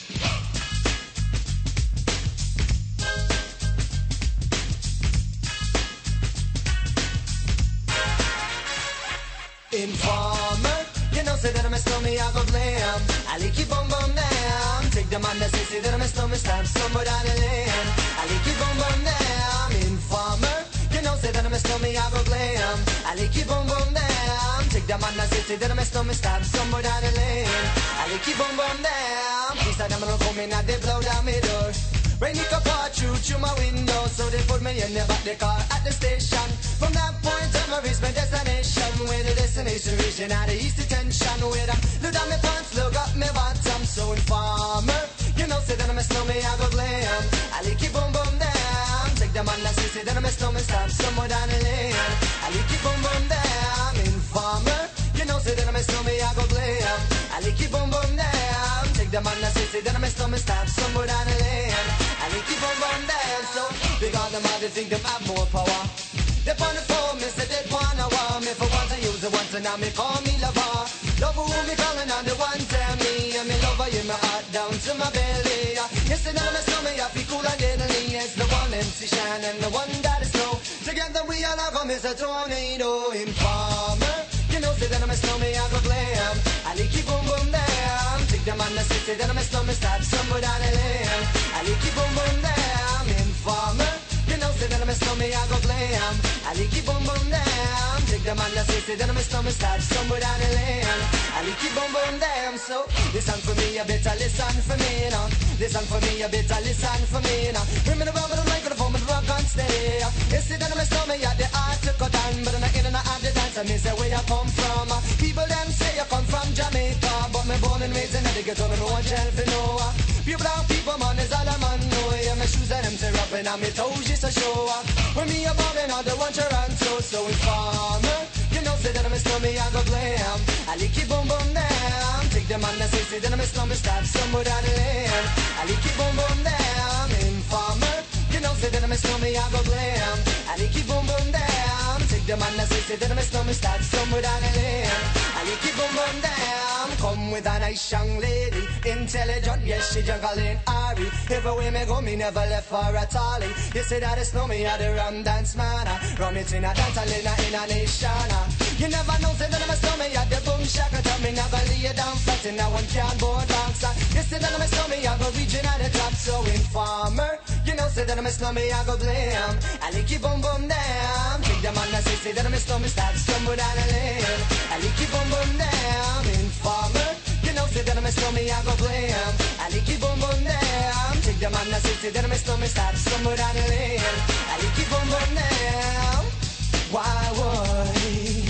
Informer, you know, say that I'm a stormy, I go blam. I like you boom boom down. Take the man that say that I'm a stormy, stamp somewhere down the lane. I like you boom boom down. Informer, you know, say that I'm a stormy, I go glam. I like you boom boom down. Take the man that say that I'm a stormy, stamp somewhere down the lane. I like you boom boom down. Please, I'm gonna come in and they blow down my door. Rain it up all through my window, so they put me in the back the car at the station. From that point on, I reached my destination. Where the destination region at the east detention. Where I look down my pants, look up my bottom. So Informer, you know, say that I'm a snowman, I go glam. I like it boom boom down. Take the man that say that I'm a snowman, stop somewhere down the lane. I like it boom boom down. Informer, you know, say that I'm a snowman, I go glam. I like it boom boom down. Take the man that say that I'm a snowman, stop somewhere down the lane. I like it boom boom down. So because them all they think them have more power. They on the phone, me say they wanna want me for once I use it once and now me call me lover. Love who me calling on the one tell me and me lover in my heart down to my belly. Yes, and I'm a snowman, I feel cool and deadly. It's the one MC Shine and the one that is snow. Together we all have come as a tornado. Informer, you know say that I'm a snowman, I go glam. I like it boom boom down. Take the man that say that I'm a snowman, start somewhere down the lane. I like it boom boom down. Informer, you know say that I'm a snowman, I go glam. I like it boom boom down. Take the man that say that I'm a snowman, start somewhere down the lane. I like it boom boom down. So listen for me, you better listen for me now. Listen for me, you better listen for me now. Bring me the rubber, the microphone, and rock and stay. You see that I'm a snowman, yeah, the art to cut down, but I'm not in and out the dance. I miss where you come from. People them say you come from Jamaica, but me born and raised in the ghetto, no one tell for no. Pure brown people, man, is all I'm on. No, yeah, my shoes and them tear up and on me toes just to show up. When me a ballin', all the one Toronto, so Informer, you know, say that I'm a snowman, I go glam. I like it boom boom down. Take the man that say that I'm a snowman, start somewhere down the lane. I like it boom boom down. Informer, you know, say that I'm a snowman, I go glam. I like it boom boom down. Take the man that say that I'm a snowman, start somewhere down the lane. I like it boom boom down. Come with a nice young lady, intelligent, yes, she juggling Ari. Everywhere me go, me never left for a tally. You say that it's no me, I the rum dance man. Rum it in a dance, I in a nation. You never know, say that I'm a stomach, at the boom shaka tell me now go lay you down flat and now one can board bouncer. You say that I'm a stomach, I go reaching at the top, so informer. You know, say that I'm a stomach, I go blame. I lick you boom boom down. Take them on the say that I'm a stomach, start stumble down a lane. I lick you boom boom down. Informer. You know, say that I'm a stomach, I go blame. I lick you boom boom down. Take them on the say that I'm a stomach, start stumble down a lane. I lick you boom boom down. Why would?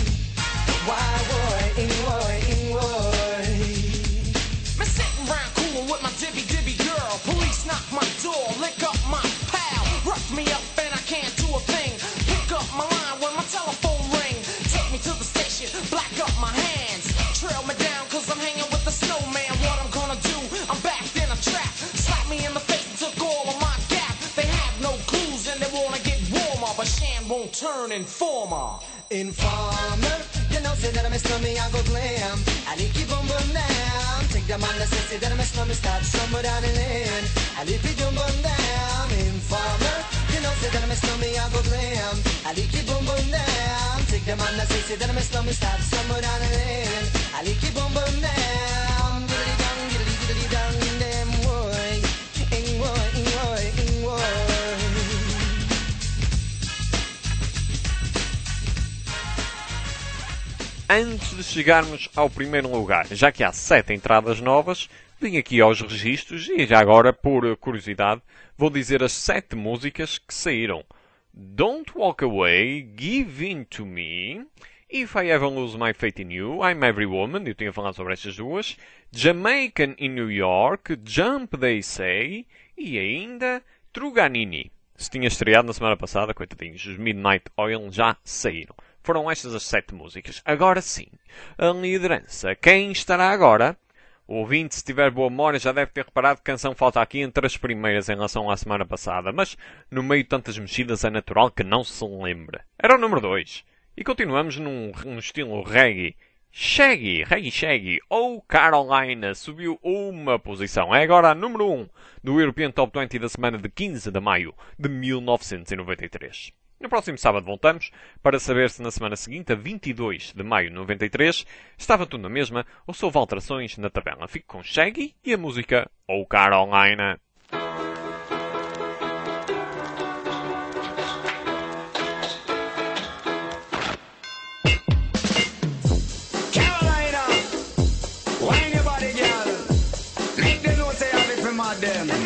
Me sitting round coolin' with my dibby girl. Police knock my door, lick up my pal. Rough me up and I can't do a thing. Pick up my line when my telephone ring. Take me to the station, black up my hands. Trail me down cause I'm hanging with the snowman. What I'm gonna do, I'm backed in a trap. Slap me in the face and took all of my gap. They have no clues and they wanna get warmer, but Shan won't turn informer. Informer, you know, say that I'm a stomach, I go glam. I lick you boom boom down. Take them on the say that I'm a stomach, start somewhere down the lane. I lick you boom boom down. Informer, you know, say that I'm a stomach, I go glam. I lick you boom boom down. Take them on the say that I'm a stomach, start somewhere down the lane. I lick you boom boom down. Giddly dong, giddly dong, them boy, boy. Antes de chegarmos ao primeiro lugar, já que há 7 entradas novas, vim aqui aos registros e já agora, por curiosidade, vou dizer as 7 músicas que saíram. Don't Walk Away, Give In To Me, If I Ever Lose My Faith In You, I'm Every Woman, eu tinha falado sobre estas duas, Jamaican in New York, Jump They Say e ainda Truganini. Se tinha estreado na semana passada, coitadinhos, os Midnight Oil já saíram. Foram estas as 7 músicas. Agora sim, a liderança. Quem estará agora? O ouvinte, se tiver boa memória, já deve ter reparado que a canção falta aqui entre as primeiras em relação à semana passada. Mas, no meio de tantas mexidas, é natural que não se lembre. Era o número 2. E continuamos num estilo reggae. Shaggy, ou Carolina, subiu uma posição. É agora a número 1 do European Top 20 da semana de 15 de maio de 1993. No próximo sábado voltamos para saber se na semana seguinte, a 22 de maio de 93, estava tudo na mesma ou se houve alterações na tabela. Fico com Shaggy e a música Oh Carolina. Carolina, wine your body, girl. Make them know say I'm from them.